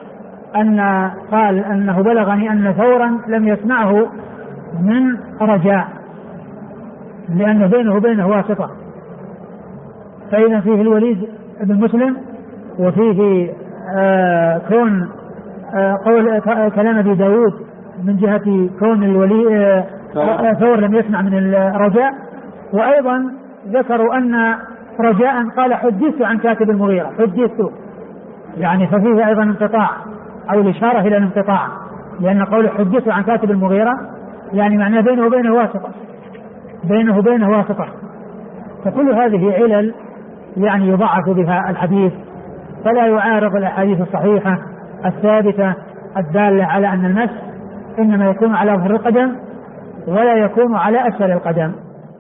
قال أنه بلغني أن ثورا لم يسمعه من رجاء، لأنه بينه وبينه واسطة، فإذا فيه الوليد بن مسلم، وفيه كون قول كلام أبي داود من جهة كون الولي ثور لم يسمع من الرجاء. وأيضا ذكروا أن رجاء قال حدثت عن كاتب المغيرة، حدثت، يعني ففيه أيضا انقطاع أو الإشارة إلى الانقطاع، لأن قول حدثت عن كاتب المغيرة يعني معناه بينه وبينه واسطة. فكل هذه علل يعني يضعف بها الحديث، فلا يعارض الأحاديث الصحيحة الثابتة الدالة على أن المس إنما يكون على ظهر القدم ولا يكون على أسفل القدم.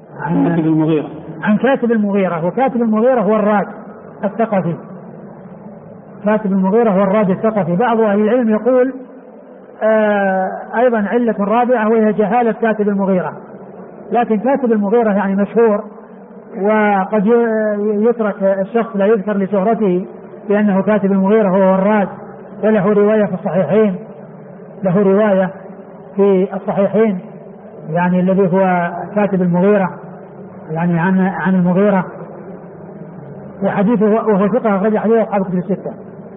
عن كاتب المغيرة. وكاتب المغيرة هو الراد الثقفي. بعض أهل العلم يقول أيضا علة رابعة وهي جهالة كاتب المغيرة، لكن كاتب المغيرة يعني مشهور، وقد يترك الشخص لا يذكر لشهرته لأنه كاتب المغيرة هو الراد، وله رواية في الصحيحين، يعني الذي هو كاتب المغيرة، يعني عن المغيرة، وحديثه وهو ثقة أخرج حديثه أصحاب الكتب الستة.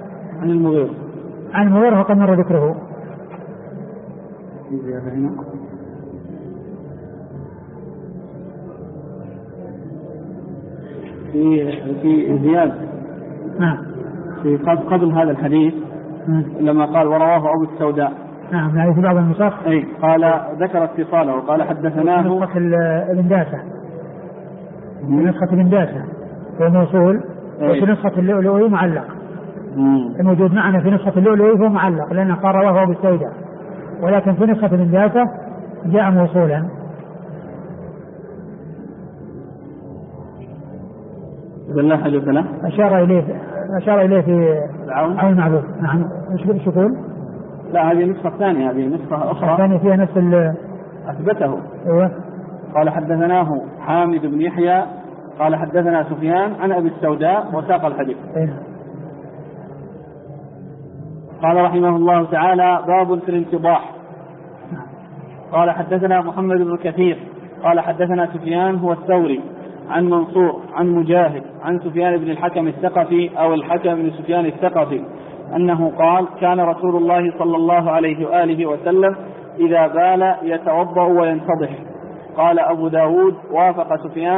عن المغيرة وقد مر ذكره. في زيادة في قبل هذا الحديث لما قال ورواه أبو السوداء. نعم، يعني في بعض النسخ قال ذكر اتصاله وقال حدثناه نسخة الإنداسة، نسخة الإنداسة هو موصول، وفي نسخة اللؤلؤي معلق. الموجود معنا في نسخة اللؤلؤي هو معلق لأنه قال رواه أبو السوداء، ولكن في نسخة الإنداسة جاء موصولا. بالله حدث له أشار إليه في عون المعبود. نعم. ايش يقول؟ لا، هذه نسخة ثانية، هذه نسخة أخرى ثانية فيها نفس أثبته. أيوة. قال حدثناه حامد بن يحيى قال حدثنا سفيان عن أبي السوداء وساق الحديث. أيوة. قال رحمه الله تعالى باب في الانتضاح. قال حدثنا محمد بن كثير قال حدثنا سفيان هو الثوري عن منصور عن مجاهد عن سفيان بن الحكم الثقفي أو الحكم بن سفيان الثقفي أنه قال كان رسول الله صلى الله عليه وآله وسلم إذا بال يتوضأ وينتضح. قال أبو داود وافق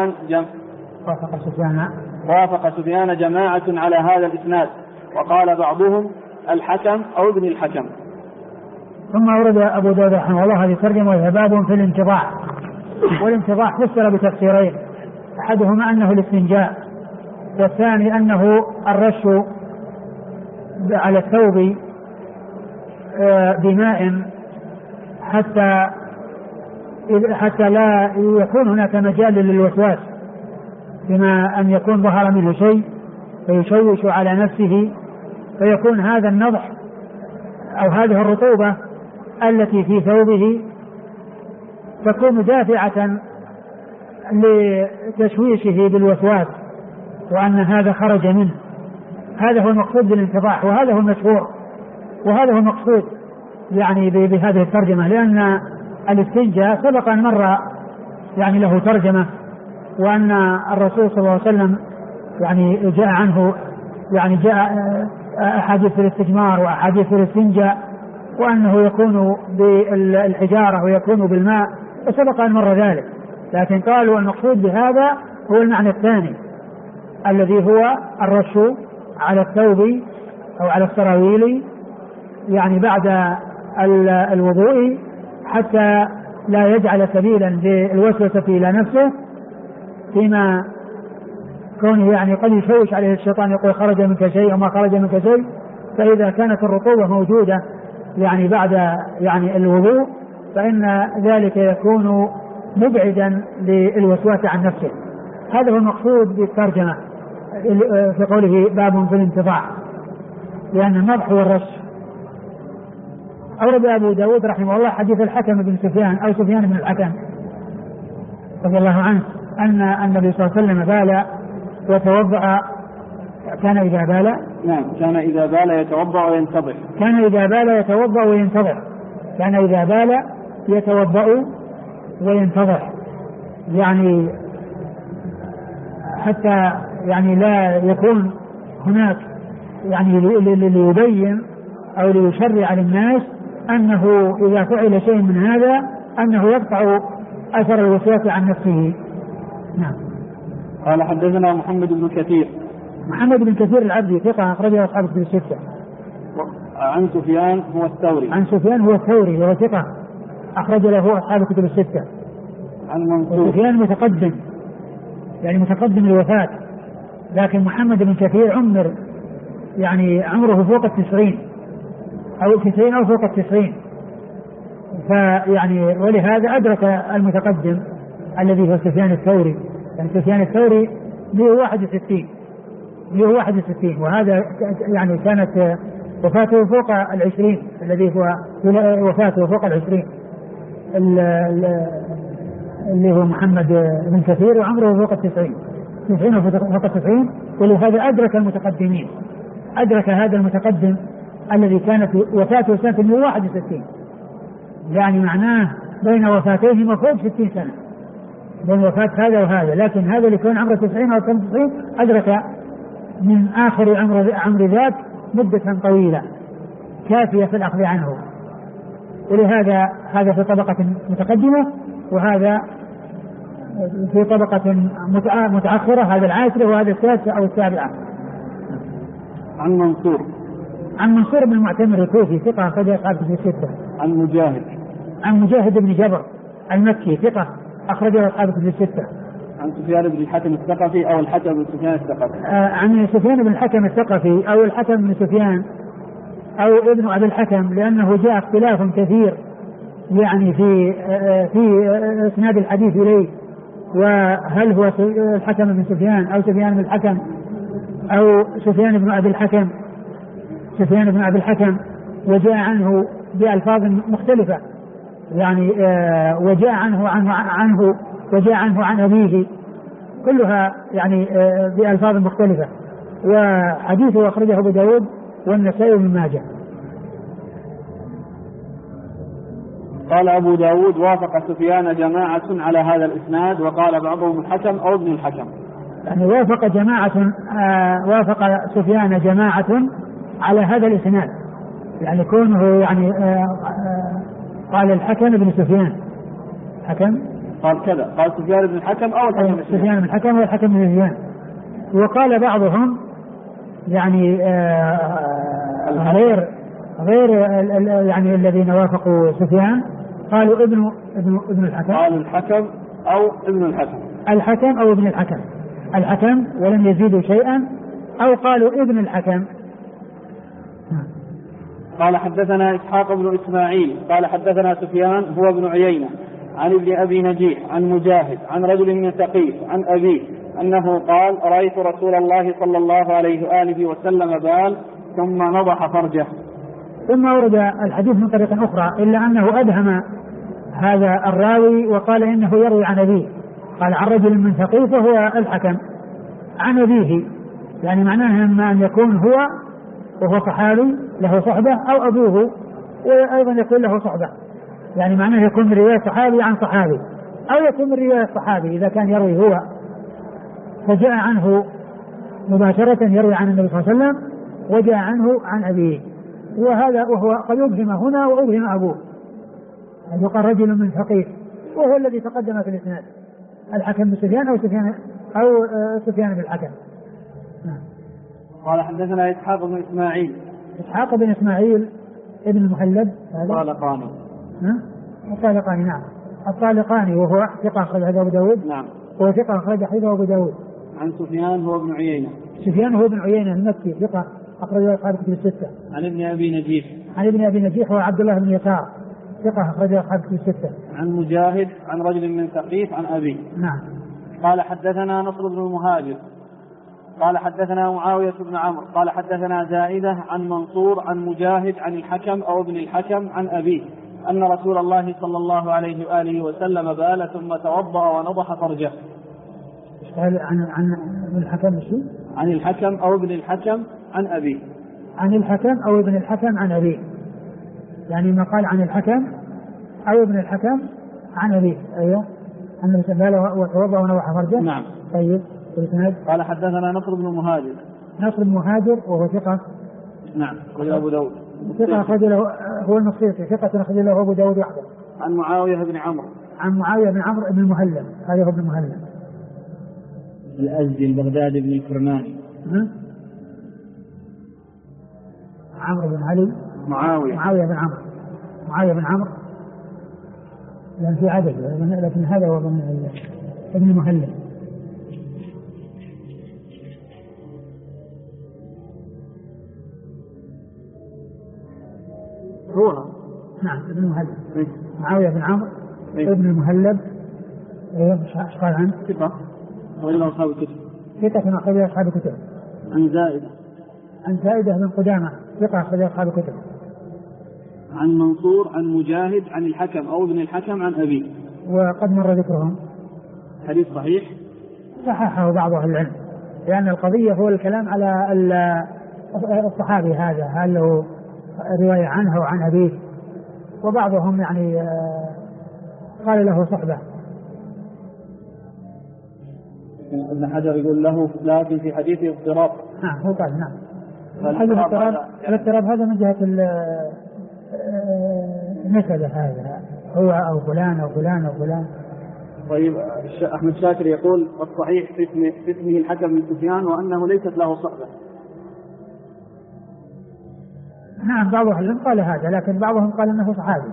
سفيان جماعة على هذا الإسناد، وقال بعضهم الحكم أو ابن الحكم. ثم أورد أبو داود رحمه الله هذه ترجمة باب في الانتضاح. والانتضاح فسر بتفسيرين، أحدهما أنه الاستنجاء، والثاني أنه الرش على الثوب بماء حتى لا يكون هناك مجال للوسواس، بما أن يكون ظهر منه شيء فيشوش على نفسه، فيكون هذا النضح أو هذه الرطوبة التي في ثوبه تكون دافعة لتشويشه بالوسواس، وأن هذا خرج منه. هذا هو المقصود بالانتضاح، وهذا هو المشهور، وهذا هو المقصود يعني بهذه الترجمة، لأن الاستنجاء سبق أن مر يعني له ترجمة، وأن الرسول صلى الله عليه وسلم يعني جاء عنه يعني جاء أحاديث في الاستجمار وأحاديث في الاستنجاء، وأنه يكون بالحجارة ويكون بالماء، وسبق أن مر ذلك. لكن قالوا المقصود بهذا هو المعنى الثاني الذي هو الرش على الثوب أو على السراويل يعني بعد الوضوء، حتى لا يجعل سبيلا للوسوسة إلى نفسه، فيما كونه يعني قد يشوش عليه الشيطان يقول خرج منك شيء أو ما خرج منك شيء. فإذا كانت الرطوبة موجودة يعني بعد يعني الوضوء، فإن ذلك يكون مبعدا للوسواس عن نفسه. هذا هو المقصود بالترجمة في قوله باب في الانتضاح، لأن النضح هو الرش. أورد أبو داود رحمه الله حديث الحكم بن سفيان أو سفيان بن الحكم رضي الله عنه أن النبي صلى الله عليه وسلم بال وتوضأ. كان إذا بال كان إذا بال يتوضأ وينتضح. كان إذا بال يتوضأ وينتضح. كان إذا بال يتوضأ وينتضح، يعني حتى يعني لا يكون هناك يعني ليبين أو ليشرع للناس أنه إذا فعل شيء من هذا أنه يقطع أثر الوسواس عن نفسه. نعم. قال حدثنا محمد بن كثير. محمد بن كثير العبدي ثقة أخرجه أصحاب الكتب الستة. عن سفيان هو الثوري. عن سفيان هو الثوري وهو ثقة أخرج له أصحاب الكتب الستة. عن منصور. سفيان متقدم يعني متقدم الوفاة، لكن محمد بن كثير عمر يعني عمره فوق 90 أو 90 أو فوق 90، فيعني ولهذا أدرك المتقدم الذي هو سفيان الثوري. يعني سفيان الثوري 161 وهذا يعني كانت وفاته فوق 20 الذي هو وفاته فوق 20 اللي هو محمد بن كثير وعمره فوق 90 فوق 90. ولهذا أدرك المتقدمين، أدرك هذا المتقدم الذي كانت وفاته سنة 161. يعني معناه بين وفاتيهما فوق 60 سنة، بين وفاة هذا وهذا، لكن هذا اللي كان عمره 90 أو 95 أدرك من آخر عمر ذاك مدة طويلة كافية في الأخذ عنه. ولهذا هذا في طبقة متقدمة وهذا في طبقة متأخرة، هذا العاشرة وهذا السادسة أو السابعة. عن منصور بن المعتمر الكوفي ثقة أخرج أصحاب الكتب الستة. عن مجاهد بن جبر المكي ثقة أخرج أصحاب الكتب الستة. عن سفيان بن الحكم الثقفي أو الحكم بن سفيان الثقفي. عن سفيان بن الحكم الثقفي أو الحكم بن سفيان أو ابن أبي الحكم، لأنه جاء اختلاف كثير يعني في إسناد الحديث إليه، وهل هو الحكم بن سفيان أو سفيان بن الحكم أو سفيان بن أبي الحكم. سفيان بن أبي الحكم وجاء عنه بألفاظ مختلفة يعني وجاء عنه عن أبيه، كلها يعني بألفاظ مختلفة. وحديثه أخرجه أبو داود والنسائي وابن ماجه. قال أبو داود وافق سفيان جماعة على هذا الإسناد، وقال بعضهم الحكم أو ابن الحكم. يعني وافق سفيان جماعة على هذا الإسناد، يعني كونه يعني قال الحكم بن سفيان حكم، قال كذا، قال سفيان بن الحكم أو الحكم سفيان بن الحكم والحكم بن سفيان. وقال بعضهم يعني غير يعني الذين وافقوا سفيان قالوا ابن الحكم، قالوا الحكم أو ابن الحكم، الحكم أو ابن الحكم، الحكم ولم يزيدوا شيئا، أو قالوا ابن الحكم. قال حدثنا إسحاق بن إسماعيل قال حدثنا سفيان هو ابن عيينة عن ابن أبي نجيح عن مجاهد عن رجل من ثقيف عن أبيه أنه قال رأيت رسول الله صلى الله عليه وآله وسلم بال ثم نضح فرجه. ثم ورد الحديث من طريق أخرى إلا أنه أدهم هذا الراوي وقال إنه يروي عن أبيه، قال عن رجل من ثقيف وهو الحكم عن أبيه، يعني معناه إما أن يكون هو وهو صحابي له صحبة أو أبوه وأيضا يكون له صحبة، يعني معناه يكون من رواية صحابي عن صحابي أو يكون من رواية صحابي إذا كان يروي هو فجاء عنه مباشرة يروي عن النبي صلى الله عليه وسلم وجاء عنه عن أبيه، وهو قد أبهم هنا وأبهم أبوه، يقال رجل من ثقيف وهو الذي تقدم في الإسناد الحكم بن سفيان أو سفيان بن الحكم. قال حدثنا إسحاق بن إسماعيل. إسحاق بن إسماعيل ابن المهلب الطالقاني. الطالقاني نعم، الطالقاني وهو ثقة أخرجه أبو داود. نعم. هو ثقة أخرجه أبو داود. عن سفيان هو ابن عيينة. سفيان هو ابن عيينة المكي ثقة أخرجه أصحاب الكتب الستة. عن ابن أبي نجيح. عن ابن أبي نجيح هو عبد الله بن يسار ثقة أخرجه أصحاب الكتب الستة. عن مجاهد عن رجل من ثقيف عن أبيه. نعم. قال حدثنا نصر بن المهاجر قال حدثنا معاوية بن عمرو قال حدثنا زائدة عن منصور عن مجاهد عن الحكم أو ابن الحكم عن أبيه أن رسول الله صلى الله عليه وآله وسلم بال ثم توضأ ونضح فرجه. عن الحكم شو؟ عن الحكم أو ابن الحكم عن أبيه. عن الحكم أو ابن الحكم عن أبيه، يعني ما قال عن الحكم أو ابن الحكم عن أبيه. أيوه أنه بال وتوضأ ونضح فرجه. نعم. طيب. قال حدثنا نصر بن المهاجر. نصر بن المهاجر وهو ثقة. نعم. رجل أبو داود. ثقة أخرج له هو النصيري ثقة أخرج له أبو داود وحده. عن معاوية بن عمرو. عن معاوية بن عمرو بن المهلب، هذا هو ابن المهلب. الأزدي البغدادي بن الكرماني. عمرو بن علي. معاوية بن عمرو لأن في عدد، لكن هذا هو ابن المهلب. هو نعم ابن المهلب. معاوية بن عمرو ابن المهلب. ايش قال عنه؟ ثقة أخرج أصحاب الكتب. ثقة أخرج أصحاب الكتب. عن زائدة بن قدامة ثقة أخرج أصحاب الكتب. عن منصور عن مجاهد عن الحكم أو ابن الحكم عن أبيه، وقد مر ذكرهم. حديث صحيح صححه بعض أهل العلم، لأن القضية هو الكلام على الصحابي هذا هل له رواية عنه وعن أبيه، وبعضهم يعني قال له صحبة. ابن حجر يقول له لكن في حديثه اضطراب. نعم هو قال نعم. الاضطراب هذا من جهة النسبة، هذا هو أو فلان أو فلان أو فلان. طيب أحمد شاكر يقول الصحيح في اسمه الحكم بن سفيان وأنه ليست له صحبة. نعم بعض أهل العلم قال هذا، لكن بعضهم قال أنه صحابي.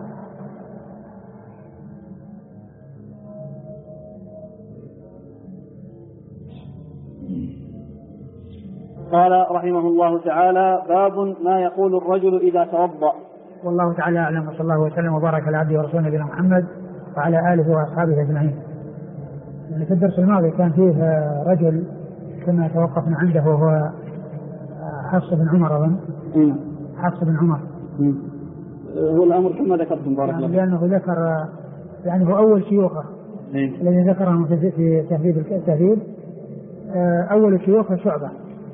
قال رحمه الله تعالى: باب ما يقول الرجل إذا توضأ. والله تعالى أعلم، وصلى الله وسلم وبارك على عبده ورسوله نبينا محمد وعلى آله وأصحابه أجمعين. في الدرس الماضي كان فيه رجل كما توقفنا عنده وهو حفص بن عمر أظن. حفص بن عمر. هو الأمر كما ذكرتم بارك الله. لأنه ذكر يعني هو أول شيوخه الذي ذكرهم في تهذيب أول شيوخه شعبة.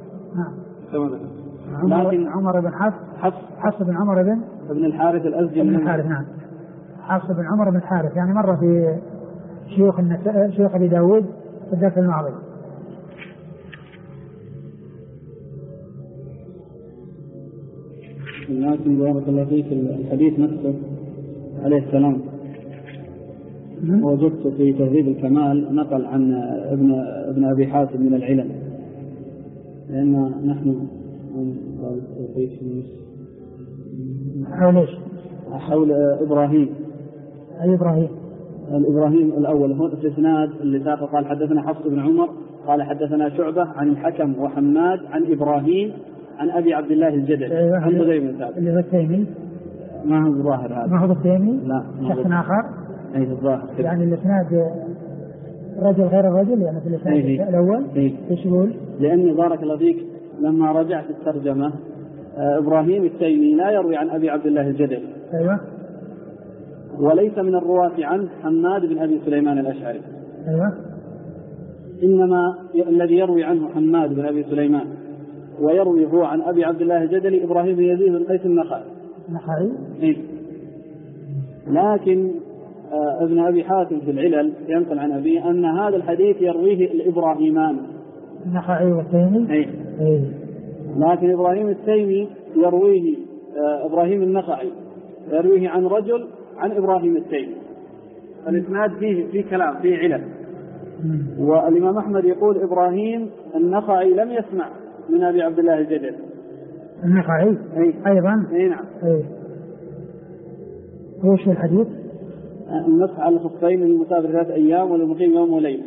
لكن عمر بن حفص بن عمر بن الحارث الأزدي بن الحارث. نعم حفص بن عمر بن الحارث، يعني مرة في شيوخ أبي داود في الدرس الماضي. لكن بارك الله فيك الحديث نفسه عليه السلام وجدت في تهذيب الكمال نقل عن ابن أبي حاتم من العلل، لأن نحن حول إبراهيم. أي إبراهيم؟ الإبراهيم الأول هو الإسناد اللي ساق قال حدثنا حفص بن عمر قال حدثنا شعبة عن الحكم وحماد عن إبراهيم عن أبي عبد الله الجدل عن مزيد بن ثابت. اللي هو التيمي؟ ما هو الظاهر هذا. ما هو التيمي؟ لا شخص آخر. أي الظاهر. يعني الإسناد رجل غير الرجل، يعني في الإسناد الأول. إيش يقول؟ لأن بارك الله فيك لما رجعت الترجمة إبراهيم التيمي لا يروي عن أبي عبد الله الجدل. أيوة. وليس من الرواة عنه حماد بن أبي سليمان الأشعري. أيوة. إنما الذي يروي عنه حماد بن أبي سليمان ويروي هو عن أبي عبد الله الجدلي إبراهيم بن يزيد بن قيس النخعي. لكن ابن أبي حاتم في العلل ينقل عن أبيه أن هذا الحديث يرويه الإبراهيمان النخعي والتيمي. لكن إبراهيم التيمي يرويه إبراهيم النخعي يرويه عن رجل عن إبراهيم التيمي. الإسناد فيه كلام فيه علل. والإمام أحمد يقول إبراهيم النخعي لم يسمع من أبي عبد الله الجدل. النخعي أيضا. نعم. وش الحديث؟ النصح على الخفين للمسافر 3 أيام وللمقيم يوم وليلة.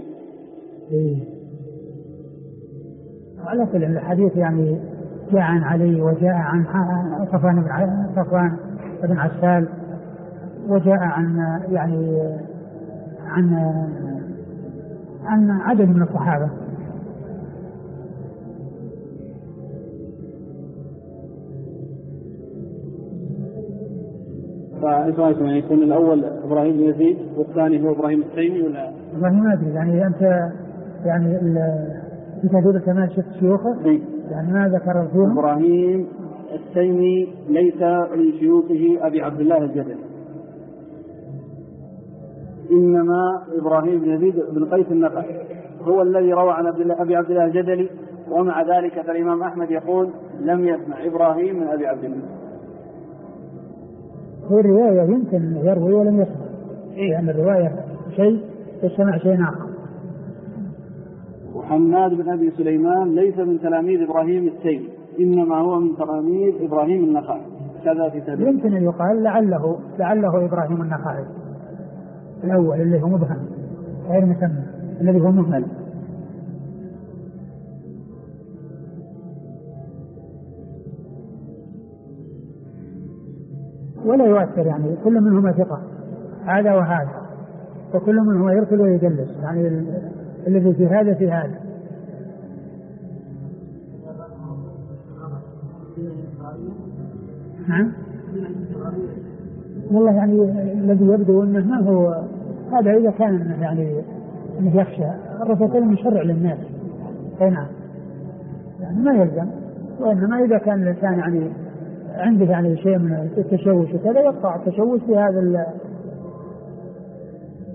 على كل الحديث يعني جاء عن علي وجاء عن صفوان بن عسال وجاء عن يعني عن عدد من الصحابة. فإيش رأيكم يعني يكون الأول إبراهيم بن يزيد والثاني هو إبراهيم التيمي ولا؟ والله ما أدري، يعني أنت يعني في تهذيب الكمال شفت شيوخه؟ يعني ما ذكر فيهم؟ إبراهيم التيمي ليس من شيوخه أبي عبد الله الجدلي، إنما إبراهيم بن يزيد بن قيس النخعي هو الذي روى عن أبي عبد الله الجدلي. ومع ذلك فالإمام أحمد يقول لم يسمع إبراهيم من أبي عبد الله. هو الرواية يمكن يروي ولم يسمع، لأن الرواية شيء يسمع شيء آخر. وحماد بن أبي سليمان ليس من تلاميذ إبراهيم التيمي، إنما هو من تلاميذ إبراهيم النخعي. كذا في تدريب. يمكن أن يقال لعله إبراهيم النخعي الأول اللي هو مبهم غير مسمى، الذي هو مهمل. ولا يؤثر، يعني كل منهما ثقة، هذا وهذا، وكل منهما يرسل ويدلس، يعني الذي في هذا في هذا. نعم. والله يعني الذي يبدو أنه ما هو هذا، إذا كان يعني أنه يخشى الرسول كان يشرع للناس. نعم. يعني ما يلزم، وإنما إذا كان الإنسان يعني عنده يعني شيء من التشوش وكذا يقطع التشوش في هذا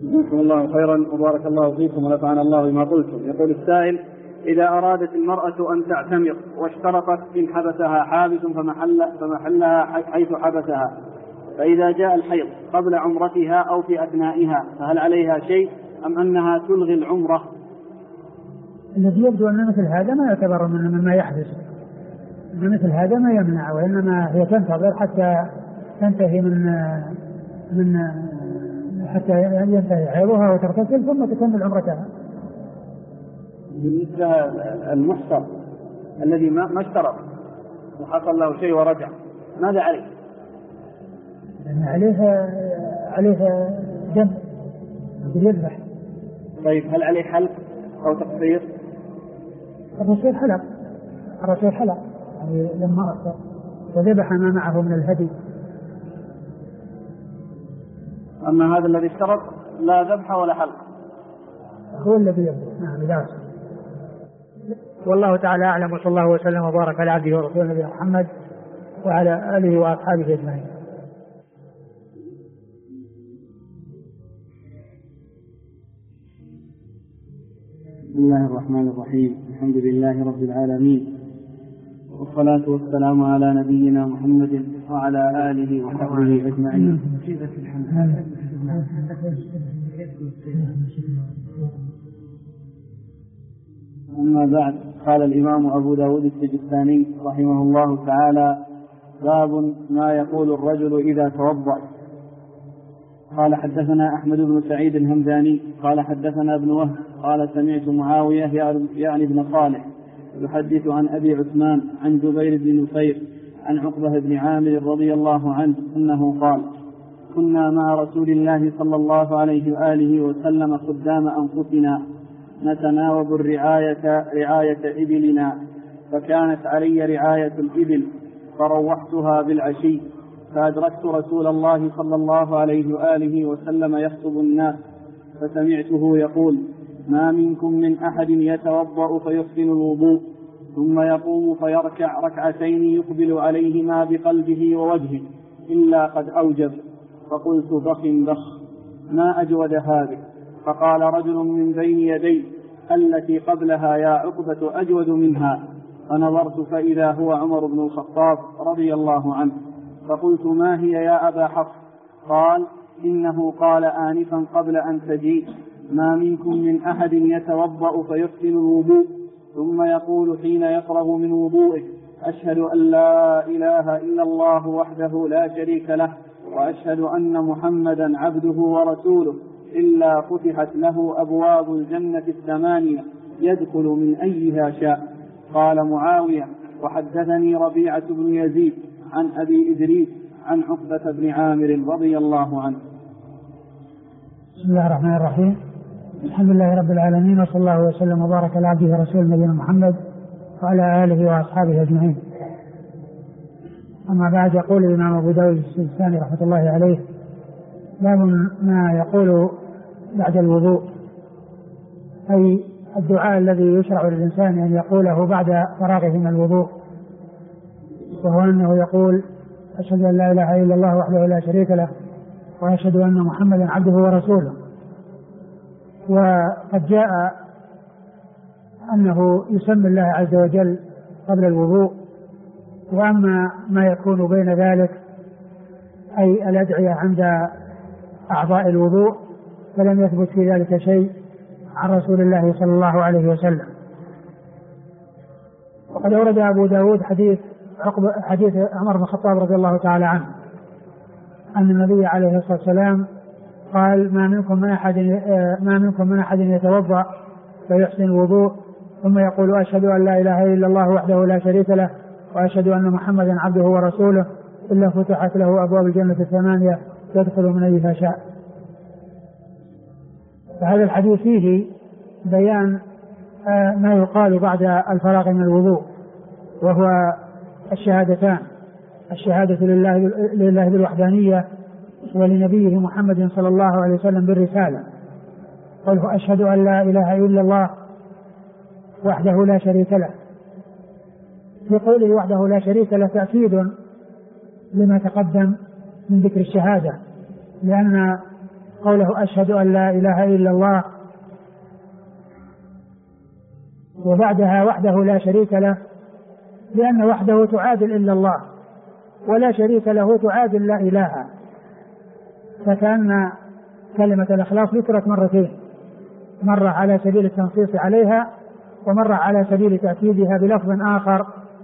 جزاكم الله خيرا وبارك الله فيكم ونفعنا الله بما قلتم. يقول السائل: إذا أرادت المرأة أن تعتمر واشترطت إن حبسها حابس فمحلها حيث حبسها، فإذا جاء الحيض قبل عمرتها أو في أثنائها فهل عليها شيء أم أنها تلغي العمرة؟ الذي يبدو أن مثل هذا ما يعتبر مما يحدث، أن مثل هذا ما يمنع، وإنما هي تنتظر حتى تنتهي من حتى ينتهي حيضها وتغتسل ثم تكمل عمرتها. بالنسبة المحصر الذي ما اشترط وحصل له شيء ورجع، ماذا عليه؟ لأن عليه دم يذبح. طيب هل عليه حلق أو تقصير؟ الرسول حلق يعني لما أخطأ وذبح ما معه من الهدي. أما هذا الذي اشترط لا ذبح ولا حلق هو الذي يبدو. نعم لا. والله تعالى أعلم، وصلى الله وسلم وبارك على عبده ورسوله نبينا محمد وعلى آله وأصحابه أجمعين. بسم الله الرحمن الرحيم. الحمد لله رب العالمين، والصلاة والسلام على نبينا محمد وعلى آله وصحبه أجمعين. أما بعد، قال الإمام أبو داود السجستاني رحمه الله تعالى: باب ما يقول الرجل إذا توضأ. قال: حدثنا أحمد بن سعيد الهمداني قال: حدثنا ابن وهب قال: سمعت معاوية يعني بن صالح يحدث عن أبي عثمان عن جبير بن نفير عن عقبة بن عامر رضي الله عنه أنه قال: كنا مع رسول الله صلى الله عليه وآله وسلم قدام أنفسنا نتناوب رعاية إبلنا، فكانت علي رعاية الإبل فروحتها بالعشي، فأدركت رسول الله صلى الله عليه وآله وسلم يخطب الناس، فسمعته يقول: ما منكم من أحد يتوضأ فيحسن الوضوء ثم يقوم فيركع ركعتين يقبل عليهما بقلبه ووجهه إلا قد أوجب. فقلت: بخ بخ، ما أجود هذه. فقال رجل من بين يدي: التي قبلها يا عقبة أجود منها. فنظرت فإذا هو عمر بن الخطاب رضي الله عنه، فقلت: ما هي يا أبا حفص؟ قال: إنه قال آنفا قبل أن تجيء: ما منكم من أحد يتوضأ فيحسن الوضوء ثم يقول حين يفرغ من وضوئه: أشهد أن لا إله إلا الله وحده لا شريك له وأشهد أن محمدا عبده ورسوله، إلا فتحت له أبواب الجنة 8 يدخل من أيها شاء. قال معاوية: وحدثني ربيعة بن يزيد عن أبي إدريس عن عقبة بن عامر رضي الله عنه. بسم الله الرحمن الرحيم. الحمد لله رب العالمين، وصلى الله وسلم وبارك على عبده ورسوله نبينا محمد وعلى آله وأصحابه أجمعين. أما بعد، يقول الإمام أبو داود السجستاني رحمة الله عليه: باب ما يقول بعد الوضوء، أي الدعاء الذي يشرع للإنسان أن يقوله بعد فراغه من الوضوء، وهو أنه يقول: أشهد أن لا إله إلا الله وحده لا شريك له وأشهد أن محمدا عبده ورسوله. وقد جاء أنه يسمي الله عز وجل قبل الوضوء، وأما ما يكون بين ذلك أي الأدعية عند أعضاء الوضوء فلم يثبت في ذلك شيء عن رسول الله صلى الله عليه وسلم. وقد أورد أبو داود حديث عمر بن الخطاب رضي الله تعالى عنه أن النبي عليه الصلاة والسلام قال: ما منكم من أحد يتوضأ فيحسن الوضوء ثم يقول: أشهد أن لا إله إلا الله وحده لا شريك له وأشهد أن محمدا عبده ورسوله إلا فتحت له أبواب الجنة 8 يدخل من أيها شاء. فهذا الحديث فيه بيان ما يقال بعد الفراغ من الوضوء، وهو الشهادتان: الشهادة لله بالوحدانية ولنبيه محمد صلى الله عليه وسلم بالرسالة. قوله: أشهد أن لا إله إلا الله وحده لا شريك له. في قوله وحده لا شريك له تأكيد لما تقدم من ذكر الشهادة، لأن قوله أشهد أن لا إله إلا الله، وبعدها وحده لا شريك له، لأن وحده تعادل إلا الله، ولا شريك له تعادل لا إله. فكأن كلمة الإخلاص ذكرت مرتين، مرة على سبيل التنصيص عليها، ومرة على سبيل تأكيدها بلفظ آخر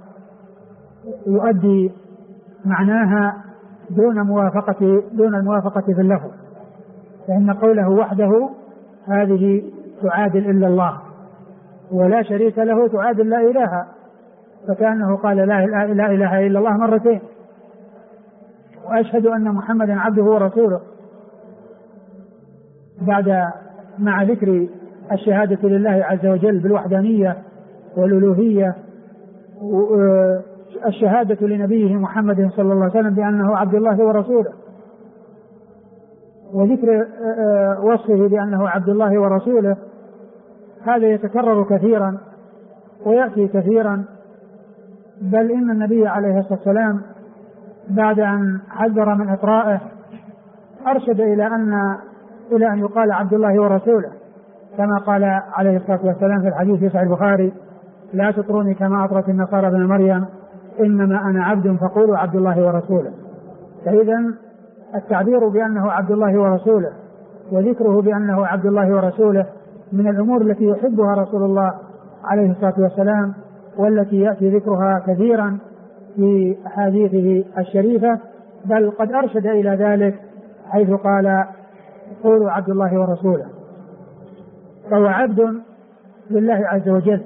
يؤدي معناها دون الموافقة في اللفظ. فإن قوله وحده هذه تعادل إلا الله، ولا شريك له تعادل لا إله، فكأنه قال لا إله إلا الله مرتين. وأشهد أن محمدا عبده ورسوله بعد مع ذكر الشهادة لله عز وجل بالوحدانية والألوهية، الشهادة لنبيه محمد صلى الله عليه وسلم بأنه عبد الله ورسوله، وذكر وصفه بأنه عبد الله ورسوله، هذا يتكرر كثيرا ويأتي كثيرا. بل إن النبي عليه الصلاة والسلام بعد أن حذر من إطرائه أرشد إلى أن يقال عبد الله ورسوله، كما قال عليه الصلاة والسلام في الحديث في صحيح البخاري: لا تطروني كما أطرت النصارى ابن مريم، إنما أنا عبد فقولوا عبد الله ورسوله. فإذا التعبير بأنه عبد الله ورسوله وذكره بأنه عبد الله ورسوله من الأمور التي يحبها رسول الله عليه الصلاة والسلام، والتي يأتي ذكرها كثيرا في أحاديثه الشريفة، بل قد أرشد إلى ذلك حيث قال: قولوا عبد الله ورسوله. فهو عبد لله عز وجل،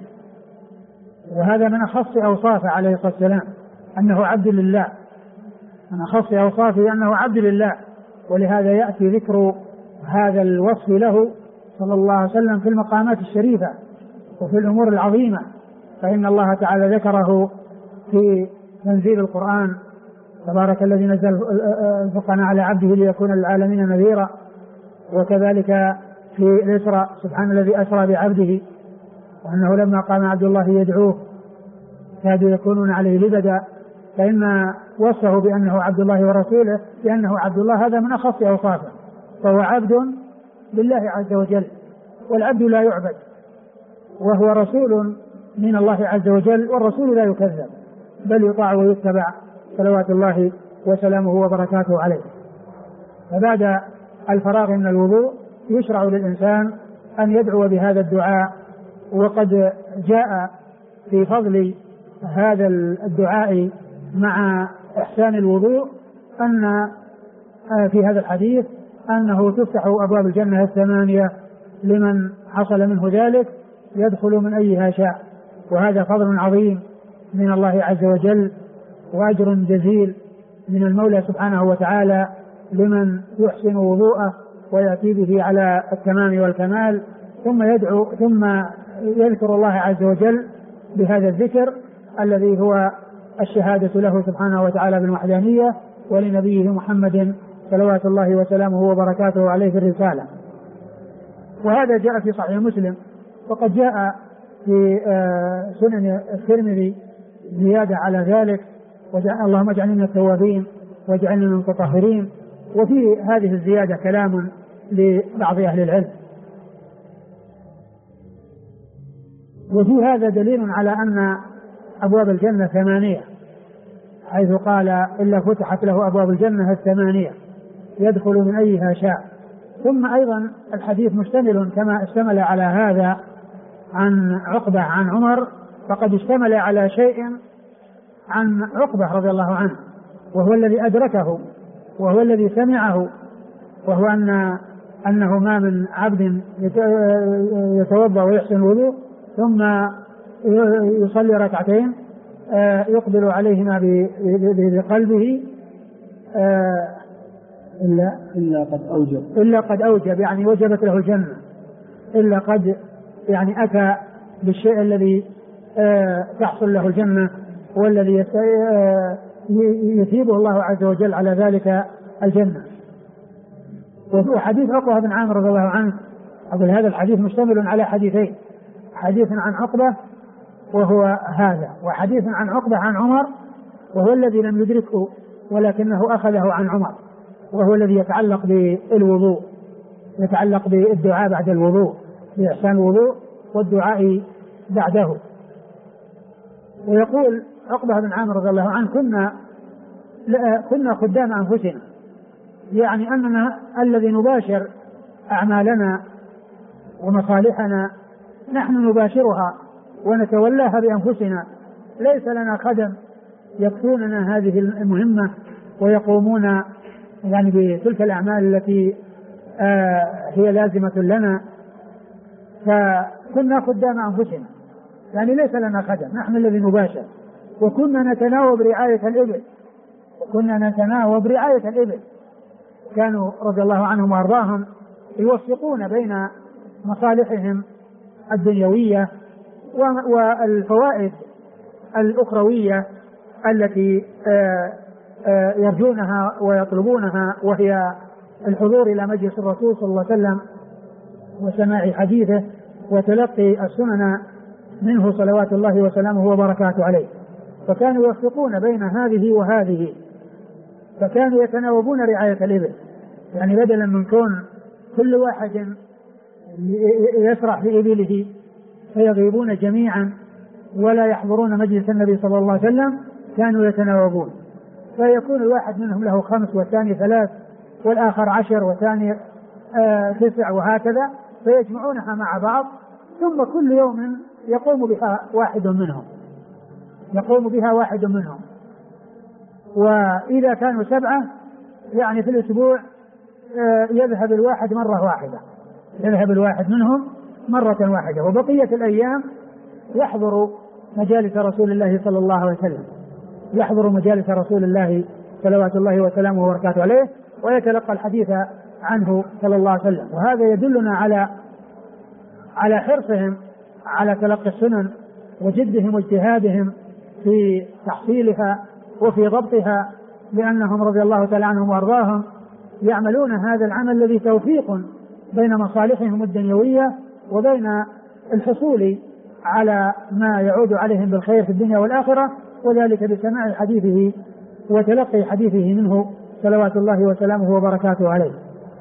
وهذا من أخص أوصافه عليه الصلاة والسلام، أنه عبد لله، من أخص أوصافه أنه عبد لله. ولهذا يأتي ذكر هذا الوصف له صلى الله عليه وسلم في المقامات الشريفة وفي الأمور العظيمة. فإن الله تعالى ذكره في تنزيل القرآن: تبارك الذي نزل الفرقان على عبده ليكون للعالمين نذيرا. وكذلك في الإسراء: سبحان الذي أسرى بعبده، وأنه لما قام عبد الله يدعوه كادوا يكونون عليه لبدا. فإن وصفه بأنه عبد الله ورسوله بأنه عبد الله هذا من أخص أوصافه، فهو عبد لله عز وجل، والعبد لا يعبد، وهو رسول من الله عز وجل، والرسول لا يكذب بل يطاع ويتبع صلوات الله وسلامه وبركاته عليه. فبعد الفراغ من الوضوء يشرع للإنسان أن يدعو بهذا الدعاء. وقد جاء في فضل هذا الدعاء مع إحسان الوضوء أن في هذا الحديث أنه تفتح أبواب الجنة 8 لمن حصل منه ذلك يدخل من أيها شاء. وهذا فضل عظيم من الله عز وجل وأجر جزيل من المولى سبحانه وتعالى لمن يحسن وضوءه ويأتي به على التمام والكمال، ثم يذكر الله عز وجل بهذا الذكر الذي هو الشهادة له سبحانه وتعالى بالوحدانية، ولنبيه محمد صلوات الله وسلامه وبركاته عليه في الرسالة. وهذا جاء في صحيح مسلم، وقد جاء في سنن الترمذي زيادة على ذلك: اللهم اجعلنا من التوابين واجعلنا من المتطهرين. وفي هذه الزيادة كلام لبعض أهل العلم. وفي هذا دليل على أن أبواب الجنة 8، حيث قال: إلا فتحت له أبواب الجنة 8 يدخل من أيها شاء. ثم أيضا الحديث مشتمل كما اشتمل على هذا عن عقبة عن عمر، فقد اشتمل على شيء عن عقبة رضي الله عنه، وهو الذي أدركه وهو الذي سمعه، وهو أنه ما من عبد يتوضأ ويحسن الوضوء ثم يصلي ركعتين يقبل عليهما بقلبه إلا قد أوجب، يعني وجبت له الجنة، إلا قد يعني أتى بالشيء الذي تحصل له الجنة والذي يثيبه الله عز وجل على ذلك الجنة. وفي حديث عقبة بن عامر رضي الله عنه، أقول هذا الحديث مشتمل على حديثين: حديث عن عقبة وهو هذا، وحديث عن عقبة عن عمر وهو الذي لم يدركه ولكنه أخذه عن عمر، وهو الذي يتعلق بالوضوء. يتعلق بالدعاء بعد الوضوء، بإحسان الوضوء والدعاء بعده. ويقول عقبة بن عامر رضي الله عنه كنا خدام أنفسنا، يعني أننا الذي نباشر أعمالنا ومصالحنا نحن نباشرها ونتولاها بأنفسنا، ليس لنا خدم يكفوننا هذه المهمة ويقومون يعني بتلك الأعمال التي هي لازمة لنا. فكنا خدام أنفسنا، يعني ليس لنا خدم، نحن الذي نباشر. وكنا نتناوب رعاية الإبل. كانوا رضي الله عنهم وأرضاهم يوفقون بين مصالحهم الدنيوية والفوائد الأخروية التي يرجونها ويطلبونها، وهي الحضور إلى مجلس الرسول صلى الله عليه وسلم وسماع حديثه وتلقي السنن منه صلوات الله وسلامه وبركاته عليه. فكانوا يوفقون بين هذه وهذه، فكانوا يتناوبون رعاية الإبل، يعني بدلا من كون كل واحد يسرح في إبله فيغيبون جميعا ولا يحضرون مجلس النبي صلى الله عليه وسلم، كانوا يتناوبون، فيكون الواحد منهم له 5 والثاني 3 والآخر 10 والثاني 9 وهكذا، فيجمعونها مع بعض، ثم كل يوم يقوم بها واحد منهم. وإذا كانوا 7 يعني في الأسبوع يذهب الواحد منهم مرة واحدة، وبقية الأيام يحضر مجالس رسول الله صلى الله عليه وسلم، يحضر مجالس رسول الله صلوات الله وسلامه وبركاته عليه، ويتلقى الحديث عنه صلى الله عليه وسلم. وهذا يدلنا على حرصهم على تلقي السنن وجدهم واجتهادهم في تحصيلها وفي ضبطها، لأنهم رضي الله تعالى عنهم وأرضاهم يعملون هذا العمل الذي توفيق بين مصالحهم الدنيوية وبين الحصول على ما يعود عليهم بالخير في الدنيا والآخرة، وذلك بسماع حديثه وتلقي حديثه منه صلوات الله وسلامه وبركاته عليه.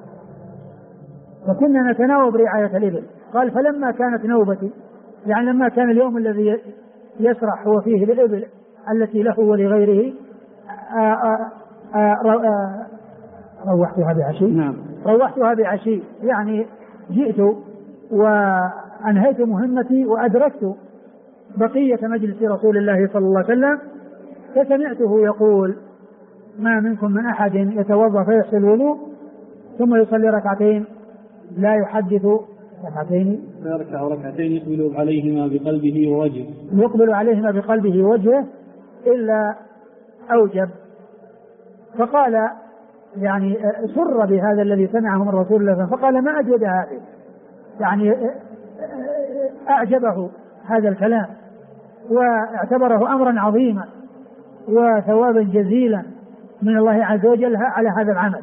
وكنا نتناوب رعاية الإبل. قال فلما كانت نوبتي، يعني لما كان اليوم الذي يسرح هو فيه بالإبل التي له ولغيره، روحتها بعشي، يعني جئت وأنهيت مهمتي وأدركت بقية مجلس رسول الله صلى الله عليه وسلم، فسمعته يقول ما منكم من أحد يتوضأ فيغسل الوضوء ثم يصلي ركعتين لا يحدث فيركع ركعتين يقبل عليهما بقلبه ووجهه إلا أوجب. فقال يعني سر بهذا الذي سمعه من رسول الله، فقال ما أجود هذه، يعني أعجبه هذا الكلام واعتبره أمرا عظيما وثوابا جزيلا من الله عز وجل على هذا العمل.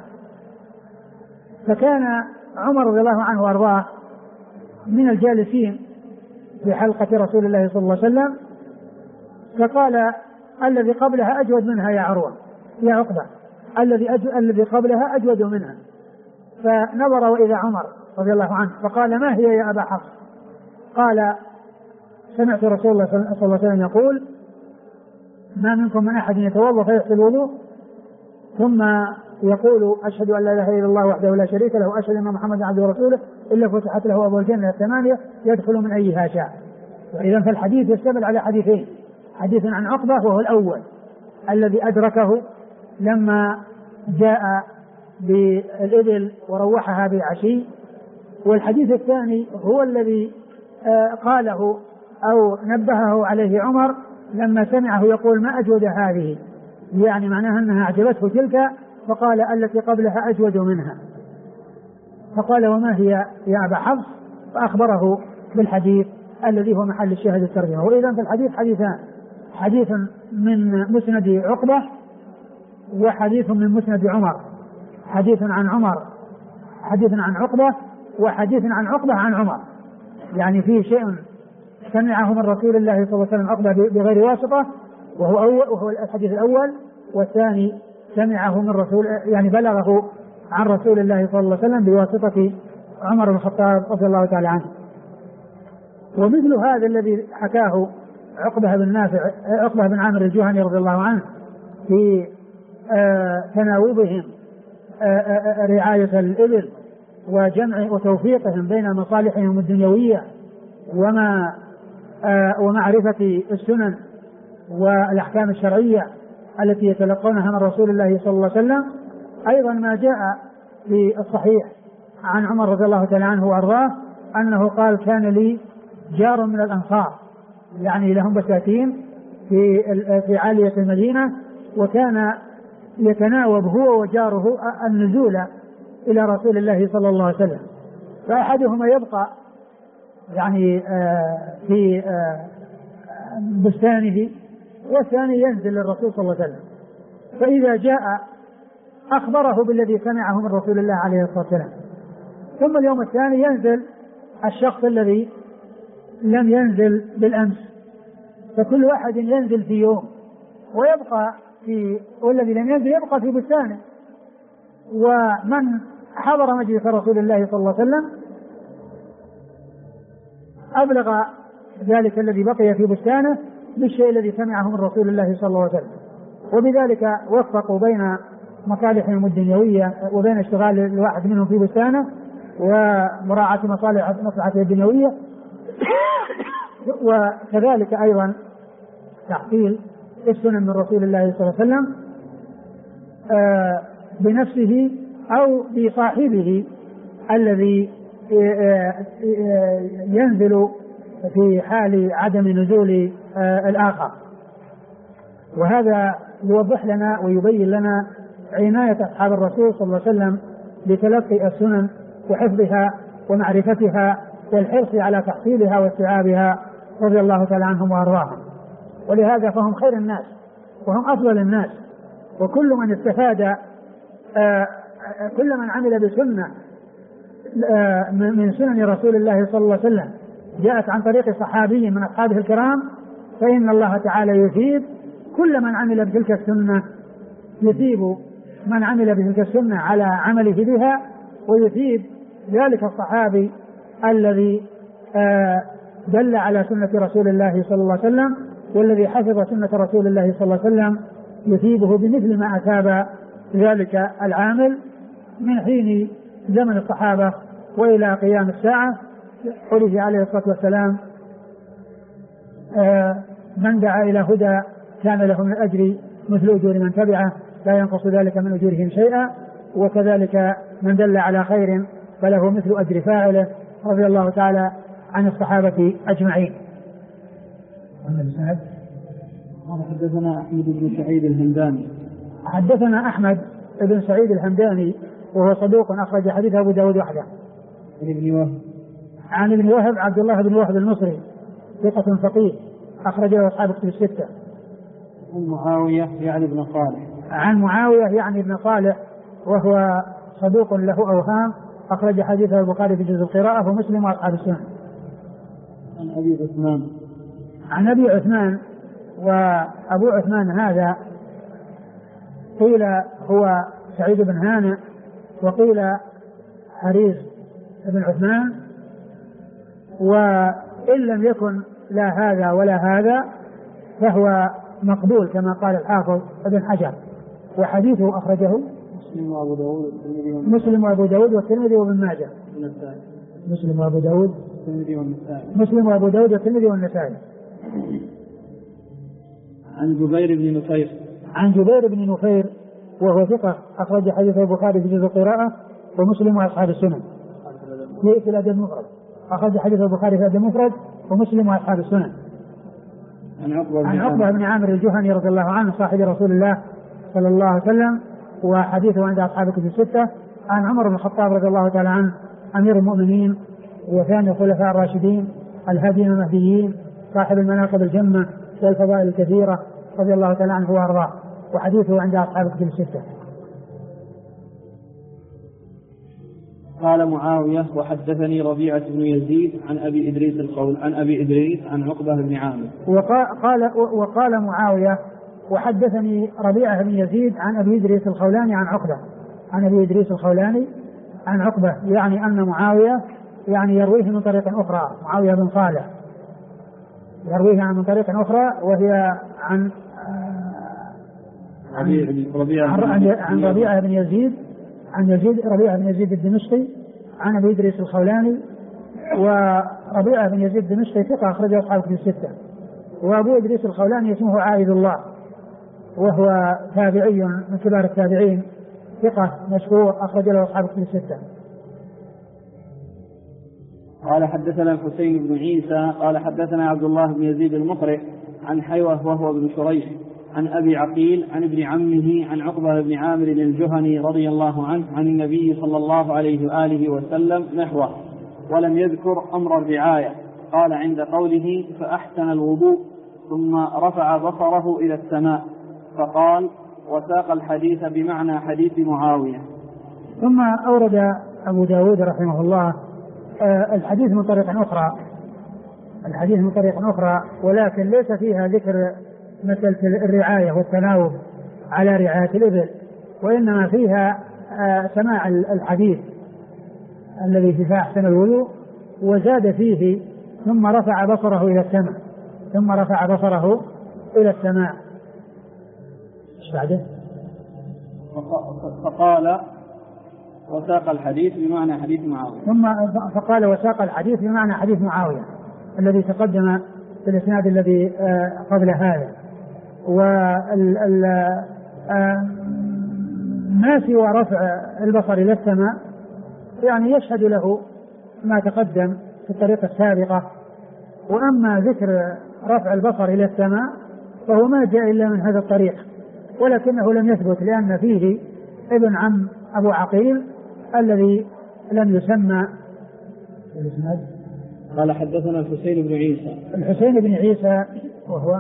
فكان عمر رضي الله عنه وارضاه من الجالسين في حلقة رسول الله صلى الله عليه وسلم، فقال الذي قبلها أجود منها يا عقبة، الذي قبلها أجود منها. فنظر وإذا عمر رضي الله عنه فقال ما هي يا أبا حفص؟ قال سمعت رسول الله صلى الله عليه وسلم يقول ما منكم من أحد يتوضأ فيغسل الوضوء ثم يقول أشهد أن لا إله إلا الله وحده لا شريك له وأشهد أن محمدا عبده ورسوله إلا فتحت له أبواب الجنة 8 يدخل من أيها شاء. وإذا فالحديث يشتمل على حديثين، حديث عن عقبة وهو الأول الذي أدركه لما جاء بالإبل وروحها بعشي، والحديث الثاني هو الذي قاله أو نبهه عليه عمر لما سمعه يقول ما أجود هذه، يعني معناها أنها أعجبته تلك، فقال التي قبلها أجود منها. فقال وما هي يا أبا حفص؟ فأخبره بالحديث الذي هو محل الشاهد الترجمة. وإذا في الحديث حديثان، حديث من مسند عقبة وحديث من مسند عمر، حديث عن عقبة وحديث عن عقبة عن عمر، يعني فيه شيء سمعه من رسول الله صلى الله عليه وسلم عقبة بغير واسطة وهو الحديث الأول، والثاني سمعه من رسول يعني بلغه عن رسول الله صلى الله عليه وسلم بواسطة عمر بن الخطاب رضي الله تعالى عنه. ومثل هذا الذي حكاه عقبة بن عامر الجهني رضي الله عنه في تناوبهم رعاية الإبل وجمع وتوفيقهم بين مصالحهم الدنيوية ومعرفة السنن والأحكام الشرعية التي يتلقونها من رسول الله صلى الله عليه وسلم. أيضا ما جاء في الصحيح عن عمر رضي الله تعالى عنه وأرضاه أنه قال كان لي جار من الأنصار، يعني لهم بساتين في عالية المدينة، وكان يتناوب هو وجاره النزول إلى رسول الله صلى الله عليه وسلم، فأحدهما يبقى يعني في بستانه والثاني ينزل للرسول صلى الله عليه وسلم، فإذا جاء أخبره بالذي سمعه من رسول الله عليه الصلاة والسلام. ثم اليوم الثاني ينزل الشخص الذي لم ينزل بالأمس، فكل واحد ينزل في يوم والذي لم ينزل يبقى في بستانه. ومن حضر مجلس رسول الله صلى الله عليه وسلم أبلغ ذلك الذي بقي في بستانه بالشيء الذي سمعه من رسول الله صلى الله عليه وسلم، وبذلك وفقوا بين مصالحهم الدنيوية وبين اشتغال الواحد منهم في بستانه ومراعاة مصلحته الدنيوية، وكذلك أيضا تحصيل السنن من رسول الله صلى الله عليه وسلم بنفسه أو بصاحبه الذي ينزل في حال عدم نزول الآخر. وهذا يوضح لنا ويبين لنا عناية أصحاب الرسول صلى الله عليه وسلم بتلقي السنن وحفظها ومعرفتها والحرص على تحصيلها واستيعابها رضي الله تعالى عنهم وأرضاهم. ولهذا فهم خير الناس وهم أفضل الناس، وكل من استفاد كل من عمل بسنة من سنن رسول الله صلى الله عليه وسلم جاءت عن طريق صحابي من أصحابه الكرام، فإن الله تعالى يثيب كل من عمل بتلك السنة، يثيب من عمل بتلك السنة على عمله بها، ويثيب ذلك الصحابي الذي دل على سنة رسول الله صلى الله عليه وسلم والذي حفظ سنة رسول الله صلى الله عليه وسلم، يثيبه بمثل ما أثاب ذلك العامل من حين زمن الصحابة وإلى قيام الساعة. قوله عليه الصلاة والسلام من دعا إلى هدى كان له من الأجر مثل أجور من تبعه لا ينقص ذلك من أجورهم شيئا، وكذلك من دل على خير فله مثل أجر فاعله، رضي الله تعالى عن الصحابة أجمعين. حدثنا أحمد بن سعيد الهمداني. حدثنا أحمد بن سعيد الهمداني وهو صدوق أخرج حديث أبو داود وحده. عن ابن وهب عبد الله بن وهب المصري ثقة فقيه أخرج له أصحاب كتب الستة. عن معاوية يعني بن صالح. عن معاوية يعني بن صالح وهو صدوق له أوهام أخرج حديثه البخاري في جزء القراءة ومسلم وأصحاب السنن. عن أبي عثمان. عن أبي عثمان، وأبو عثمان هذا قيل هو سعيد بن هانئ وقيل حريص بن عثمان، وإن لم يكن لا هذا ولا هذا فهو مقبول كما قال الحافظ ابن حجر، وحديثه أخرجه مسلم وأبو داود والترمذي وابن ماجه. مسلم وأبو داود والترمذي والنسائي. عن جبير بن نفير. عن جبير بن نفير وهو ثقة أخرج حديث البخاري في جزء القراءة ومسلم وأصحاب السنن. في الأدب المفرد أخرج حديث البخاري في الأدب المفرد ومسلم وأصحاب السنن. عن عقبة بن عامر الجهني رضي الله عنه صاحب رسول الله صلى الله عليه وسلم وحديثه عند أصحاب كتب الستة. عن عمر بن الخطاب رضي الله تعالى عنه أمير المؤمنين وثاني الخلفاء الراشدين الهادين المهديين صاحب المناقب الجمة والفضائل الكثيرة رضي الله تعالى عنه وأرضاه، وحديثه عند أصحاب كتب الستة. قال معاوية وحدثني ربيعة بن يزيد عن أبي إدريس عن عقبة بن عامر. وقال معاوية وحدثني ربيعة بن يزيد عن أبي إدريس الخولاني عن عقبة، عن أبي إدريس الخولاني عن عقبة يعني أن معاوية يعني يرويه من طريق أخرى، معاوية بن صالح يرويه من طريق أخرى وهي عن ربيعة بن يزيد، ربيعة بن يزيد الدمشقي عن أبي إدريس الخولاني. وربيعة بن يزيد الدمشقي ثقة أخرجه أصحاب الكتب الستة. وأبو إدريس الخولاني اسمه عائذ الله وهو تابعي من كبار التابعين ثقة مشهور أخرج له أصحاب الكتب الستة. قال حدثنا الحسين بن عيسى قال حدثنا عبد الله بن يزيد المقرئ عن حيوة وهو ابن شريح عن أبي عقيل عن ابن عمه عن عقبة بن عامر الجهني رضي الله عنه عن النبي صلى الله عليه وآله وسلم نحوه ولم يذكر أمر الرعاية. قال عند قوله فأحسن الوضوء ثم رفع بصره إلى السماء فقال وساق الحديث بمعنى حديث معاوية. ثم أورد أبو داود رحمه الله الحديث من طريق أخرى ولكن ليس فيها ذكر مثل الرعاية والتناوب على رعاية الإبل، وإنما فيها سماع الحديث الذي في فأحسن الوضوء، وزاد فيه ثم رفع بصره إلى السماء بعده فقال وساق الحديث بمعنى حديث معاوية. فقال وساق الحديث بمعنى حديث معاوية الذي تقدم في الإسناد الذي قبل هذا. ما سوى رفع البصر إلى السماء يعني يشهد له ما تقدم في الطريقة السابقة. وأما ذكر رفع البصر إلى السماء فهو ما جاء إلا من هذا الطريق، ولكنه لم يثبت لأن فيه ابن عم أبو عقيل الذي لم يسمى. قال حدثنا الحسين بن عيسى وهو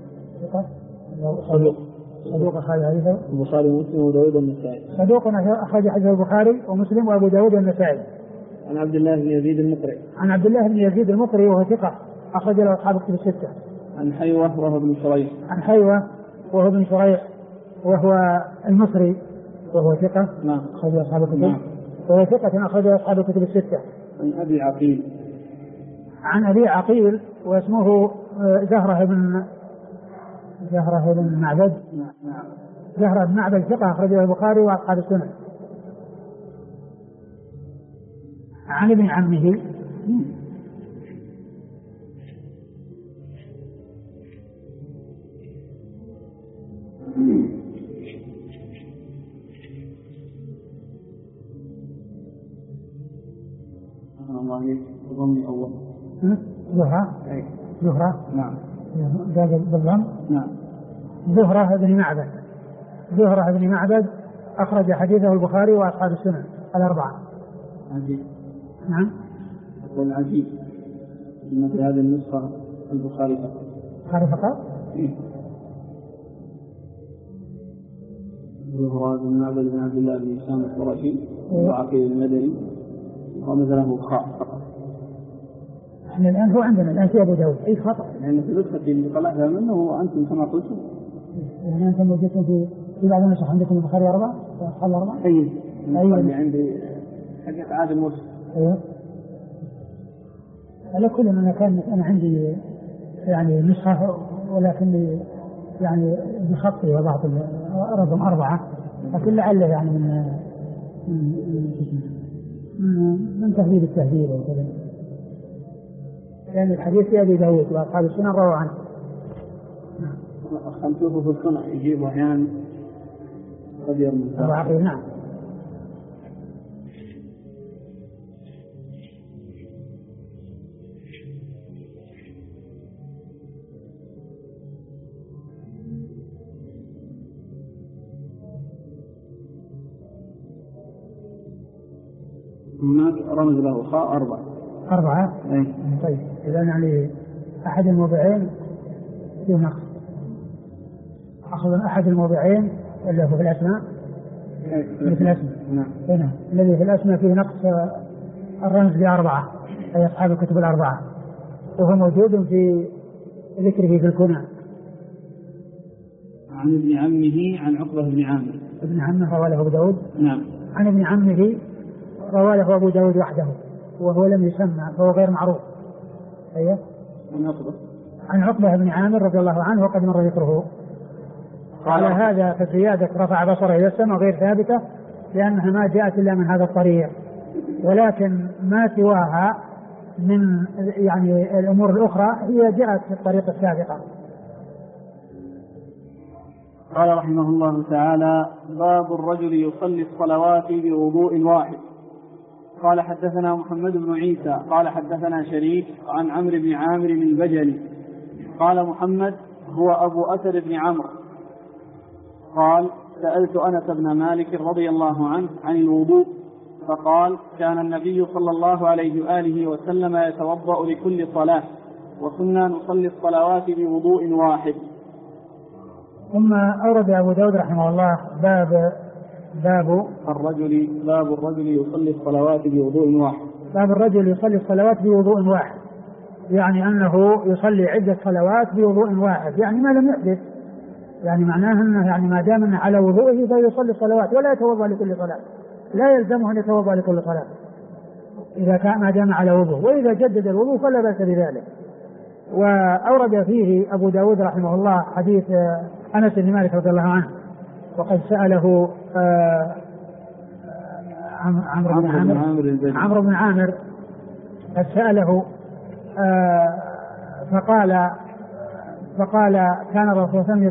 صدوق أخرج حديثه البخاري ومسلم وداود والنسائي. صدوق أخرج حديثه البخاري ومسلم وأبو داود والنسائي. عن عبد الله بن يزيد المقري وهو ثقة أخرج له أصحاب الكتب الستة. عن حيوة وهو ابن شريح وهو المصري وهو ثقة أخرج له أصحاب الكتب. وهو ثقة أخرج له أصحاب الكتب الستة. عن أبي عقيل واسمه زهرة بن معبد. زهرة بن معبد ثقة أخرجه البخاري وأصحاب السنن. عن ابن عمه زهرة نعم زهرة بن معبد أخرج حديثه البخاري وأصحاب السنن الأربعة. نعم. يقول عجيب إن في هذه النسخة البخاري فقط. زهرة بن معبد بن عبد الله بن هشام القرشي وعقيل المدني ومثله خاء فقط. احنا الآن هو عندنا الآن في أبو داود أي خطأ يعني في نسخة اللي طلعها منه وأنتم كما قلتم يعني أنتم وجدتم في بعض النسخ عندكم البخاري 4 وأصحاب 4. اللي عندي حقيقة عاد المرسل. على كل ما كان أنا عندي يعني نسخة ولكن يعني بخطي وبعض رقم 4 لكن لعله يعني من تهذيب التهذيب وكذا. يعني الحديث في أبي داود وأصحاب السنن رووا عنه. خمسوه في السنة يجيب أحيانا قد يرمي. نعم. هناك رمز له خاء 4. طيب إذا يعني أحد الموضعين فيه نقص. أخذ أحد الموضعين اللي هو في الأسماء. نعم. الذي في الأسماء فيه نقص الرمز ب4 أي أصحاب الكتب 4 وهو موجود في ذكره في الكنى. عن ابن عمه عن عقبة بن عامر. ابن عمه رواه له أبو داود. نعم. عن ابن عمه روى له أبو داود وحده وهو لم يسمى فهو غير معروف. أيه؟ عن عقبة بن عامر رضي الله عنه وقد مر ذكره. على هذا فالزيادة رفع بصره إلى السماء غير ثابتة لأنها ما جاءت إلا من هذا الطريق، ولكن ما سواها من يعني الأمور الأخرى هي جاءت في الطريق السابقة. قال رحمه الله تعالى: باب الرجل يصلي الصلوات بوضوء واحد. قال حدثنا محمد بن عيسى قال حدثنا شريك عن عمرو بن عامر البجلي قال محمد هو أبو أسد بن عمرو قال: سألت أنس بن مالك رضي الله عنه عن الوضوء فقال: كان النبي صلى الله عليه وآله وسلم يتوضأ لكل صلاة وكنا نصلي الصلوات بوضوء واحد. ثم أورد أبو داود رحمه الله باب الرجل يصلي الصلوات بوضوء واحد. باب الرجل يصلي الصلوات بوضوء واحد، يعني أنه يصلي عدة صلوات بوضوء واحد، يعني ما لم يحدث، يعني معناه أنه يعني ما دام أنه على وضوءه فيصلي الصلوات ولا يتوضأ لكل صلاة، لا يلزمه أن يتوضأ لكل صلاة إذا كان ما دام على وضوء، وإذا جدد الوضوء فلا بأس بذلك. وأورد فيه أبو داود رحمه الله حديث أنس بن مالك رضي الله عنه وقد سأله عمرو بن عامر قد سأله فقال كان الرسول صلى الله عليه وسلم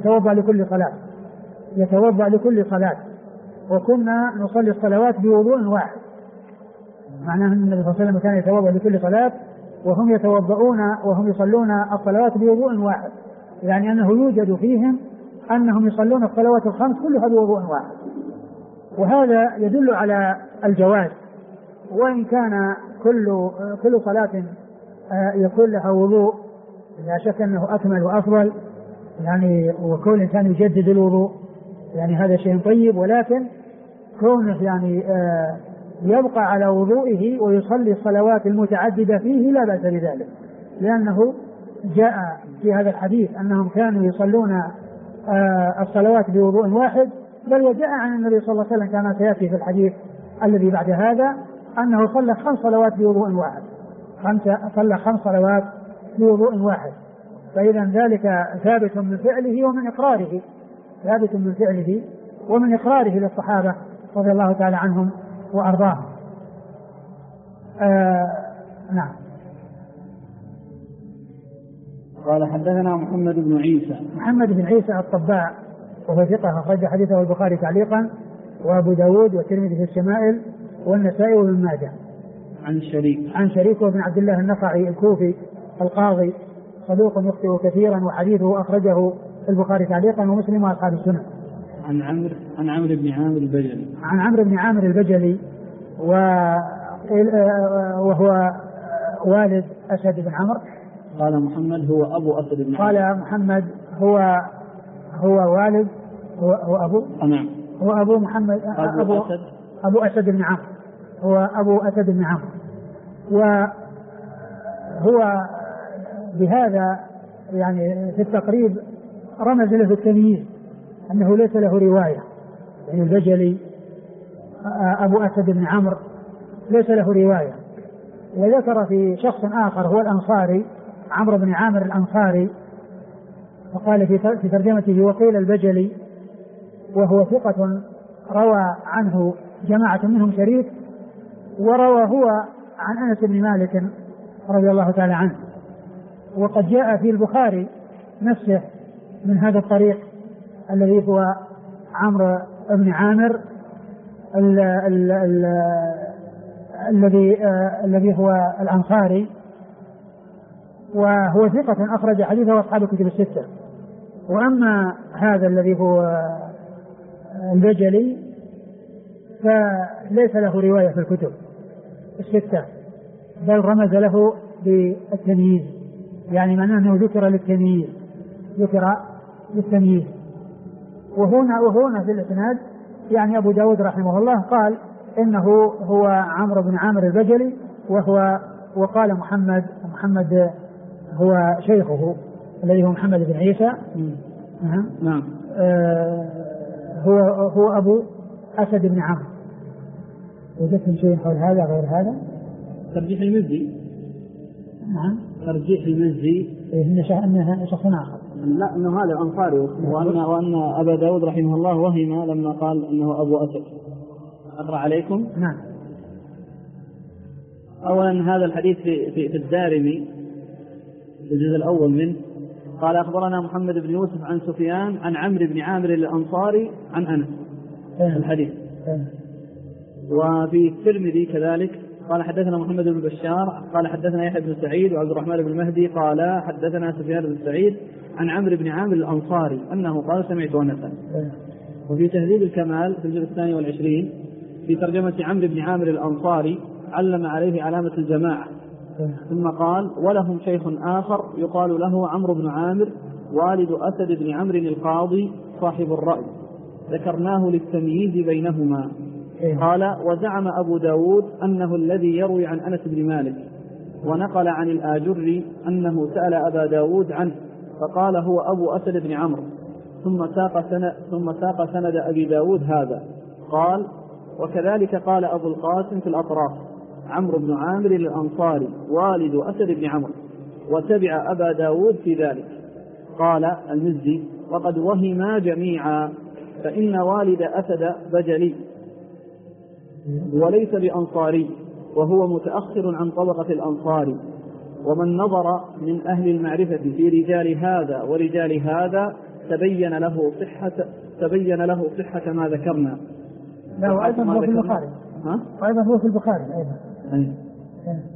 يتوضأ لكل صلاة وكنا نصلي الصلوات بوضوء واحد، معناه أن النبي صلى الله عليه وسلم كان يتوضأ لكل صلاة وهم يصلون الصلوات بوضوء واحد، يعني أنه يوجد فيهم أنهم يصلون الصلوات الخمس كلها بوضوء واحد، وهذا يدل على الجواز، وإن كان كل صلاة يكون لها وضوء لا شك أنه أكمل وأفضل، يعني وكل إنسان يجدد الوضوء يعني هذا شيء طيب، ولكن كونه يعني يبقى على وضوئه ويصلي الصلوات المتعددة فيه لا بأس بذلك، لأنه جاء في هذا الحديث أنهم كانوا يصلون الصلوات بوضوء واحد، بل وجاء عن النبي صلى الله عليه وسلم كما سيأتي في الحديث الذي بعد هذا أنه صلى 5 صلوات بوضوء واحد، صلى 5 صلوات بوضوء واحد، فإذا ذلك ثابت من فعله ومن إقراره للصحابة رضي الله تعالى عنهم وأرضاهم. نعم. قال حدثنا محمد بن عيسى الطباع وهو ثقة أخرج حديثه البخاري تعليقا وأبو داود والترمذي في الشمائل والنسائي وابن ماجه. عن شريك بن عبد الله النخعي الكوفي القاضي صدوق يخطئ كثيرا وحديثه أخرجه البخاري تعليقا ومسلم وأصحاب السنن. عن عمرو بن عامر البجلي وهو والد أسد بن عمرو. قال محمد هو أبو أسد بن عمرو. قال محمد هو والد هو أبو نعم هو أبو محمد أبو أسد بن عمرو، هو أبو أسد بن عمرو، وهو بهذا يعني في التقريب رمز له التمييز أنه ليس له رواية، يعني البجلي أبو أسد بن عمرو ليس له رواية. وذكر في شخص آخر هو الأنصاري عمرو بن عامر الأنصاري، وقال في ترجمته وقيل البجلي، وهو ثقة روى عنه جماعة منهم شريك، وروى هو عن أنس بن مالك رضي الله تعالى عنه، وقد جاء في البخاري نفسه من هذا الطريق الذي هو عمرو بن عامر الذي هو الأنصاري، وهو ثقة أخرج حديثه أصحاب الكتب الستة. وأما هذا الذي هو البجلي فليس له رواية في الكتب الستة، بل رمز له بالتمييز، يعني معناه أنه ذكر للتمييز. وهنا في الإسناد يعني أبو داود رحمه الله قال إنه هو عمرو بن عامر البجلي، وقال محمد هو شيخه الذي هو محمد بن عيسى. نعم. هو أبو أسد بن عمرو. وجدتم شيء حول هذا غير هذا؟ ترجيح المزي. نعم. ترجيح المزي إنها شخص آخر. لا، إنه هذا أنصاري، وأن أبا داود رحمه الله وهم لما قال إنه أبو أسد. أقرأ عليكم. نعم. أولا هذا الحديث في الدارمي في الجزء الأول منه، قال أخبرنا محمد بن يوسف عن سفيان عن عمرو بن عامر الأنصاري عن أنس الحديث. وفي الترمذي كذلك قال حدثنا محمد بن بشار قال حدثنا يحيى بن سعيد وعبد الرحمن بن مهدي قال حدثنا سفيان بن سعيد عن عمرو بن عامر الأنصاري أنه قال سمعت أنسا. وفي تهذيب الكمال في الجزء 22 في ترجمة عمرو بن عامر الأنصاري علم عليه علامة الجماعة، ثم قال ولهم شيخ آخر يقال له عمرو بن عامر والد أسد بن عمرو القاضي صاحب الرأي، ذكرناه للتمييز بينهما. قال وزعم أبو داود أنه الذي يروي عن أنس بن مالك، ونقل عن الآجري أنه سأل أبا داود عنه فقال هو أبو أسد بن عمرو، ثم ساق سند أبي داود هذا. قال وكذلك قال أبو القاسم في الأطراف عمرو بن عامر الأنصاري والد أسد بن عمرو، وتبع أبا داود في ذلك. قال المزي وقد وهما جميعا، فإن والد أسد بجلي وليس بأنصاري، وهو متأخر عن طبقة الأنصار. ومن نظر من أهل المعرفة في رجال هذا ورجال هذا تبين له صحة ما ذكرنا. لا، وأيضا هو في البخاري. ها؟ وأيضا هو في البخاري أيضا.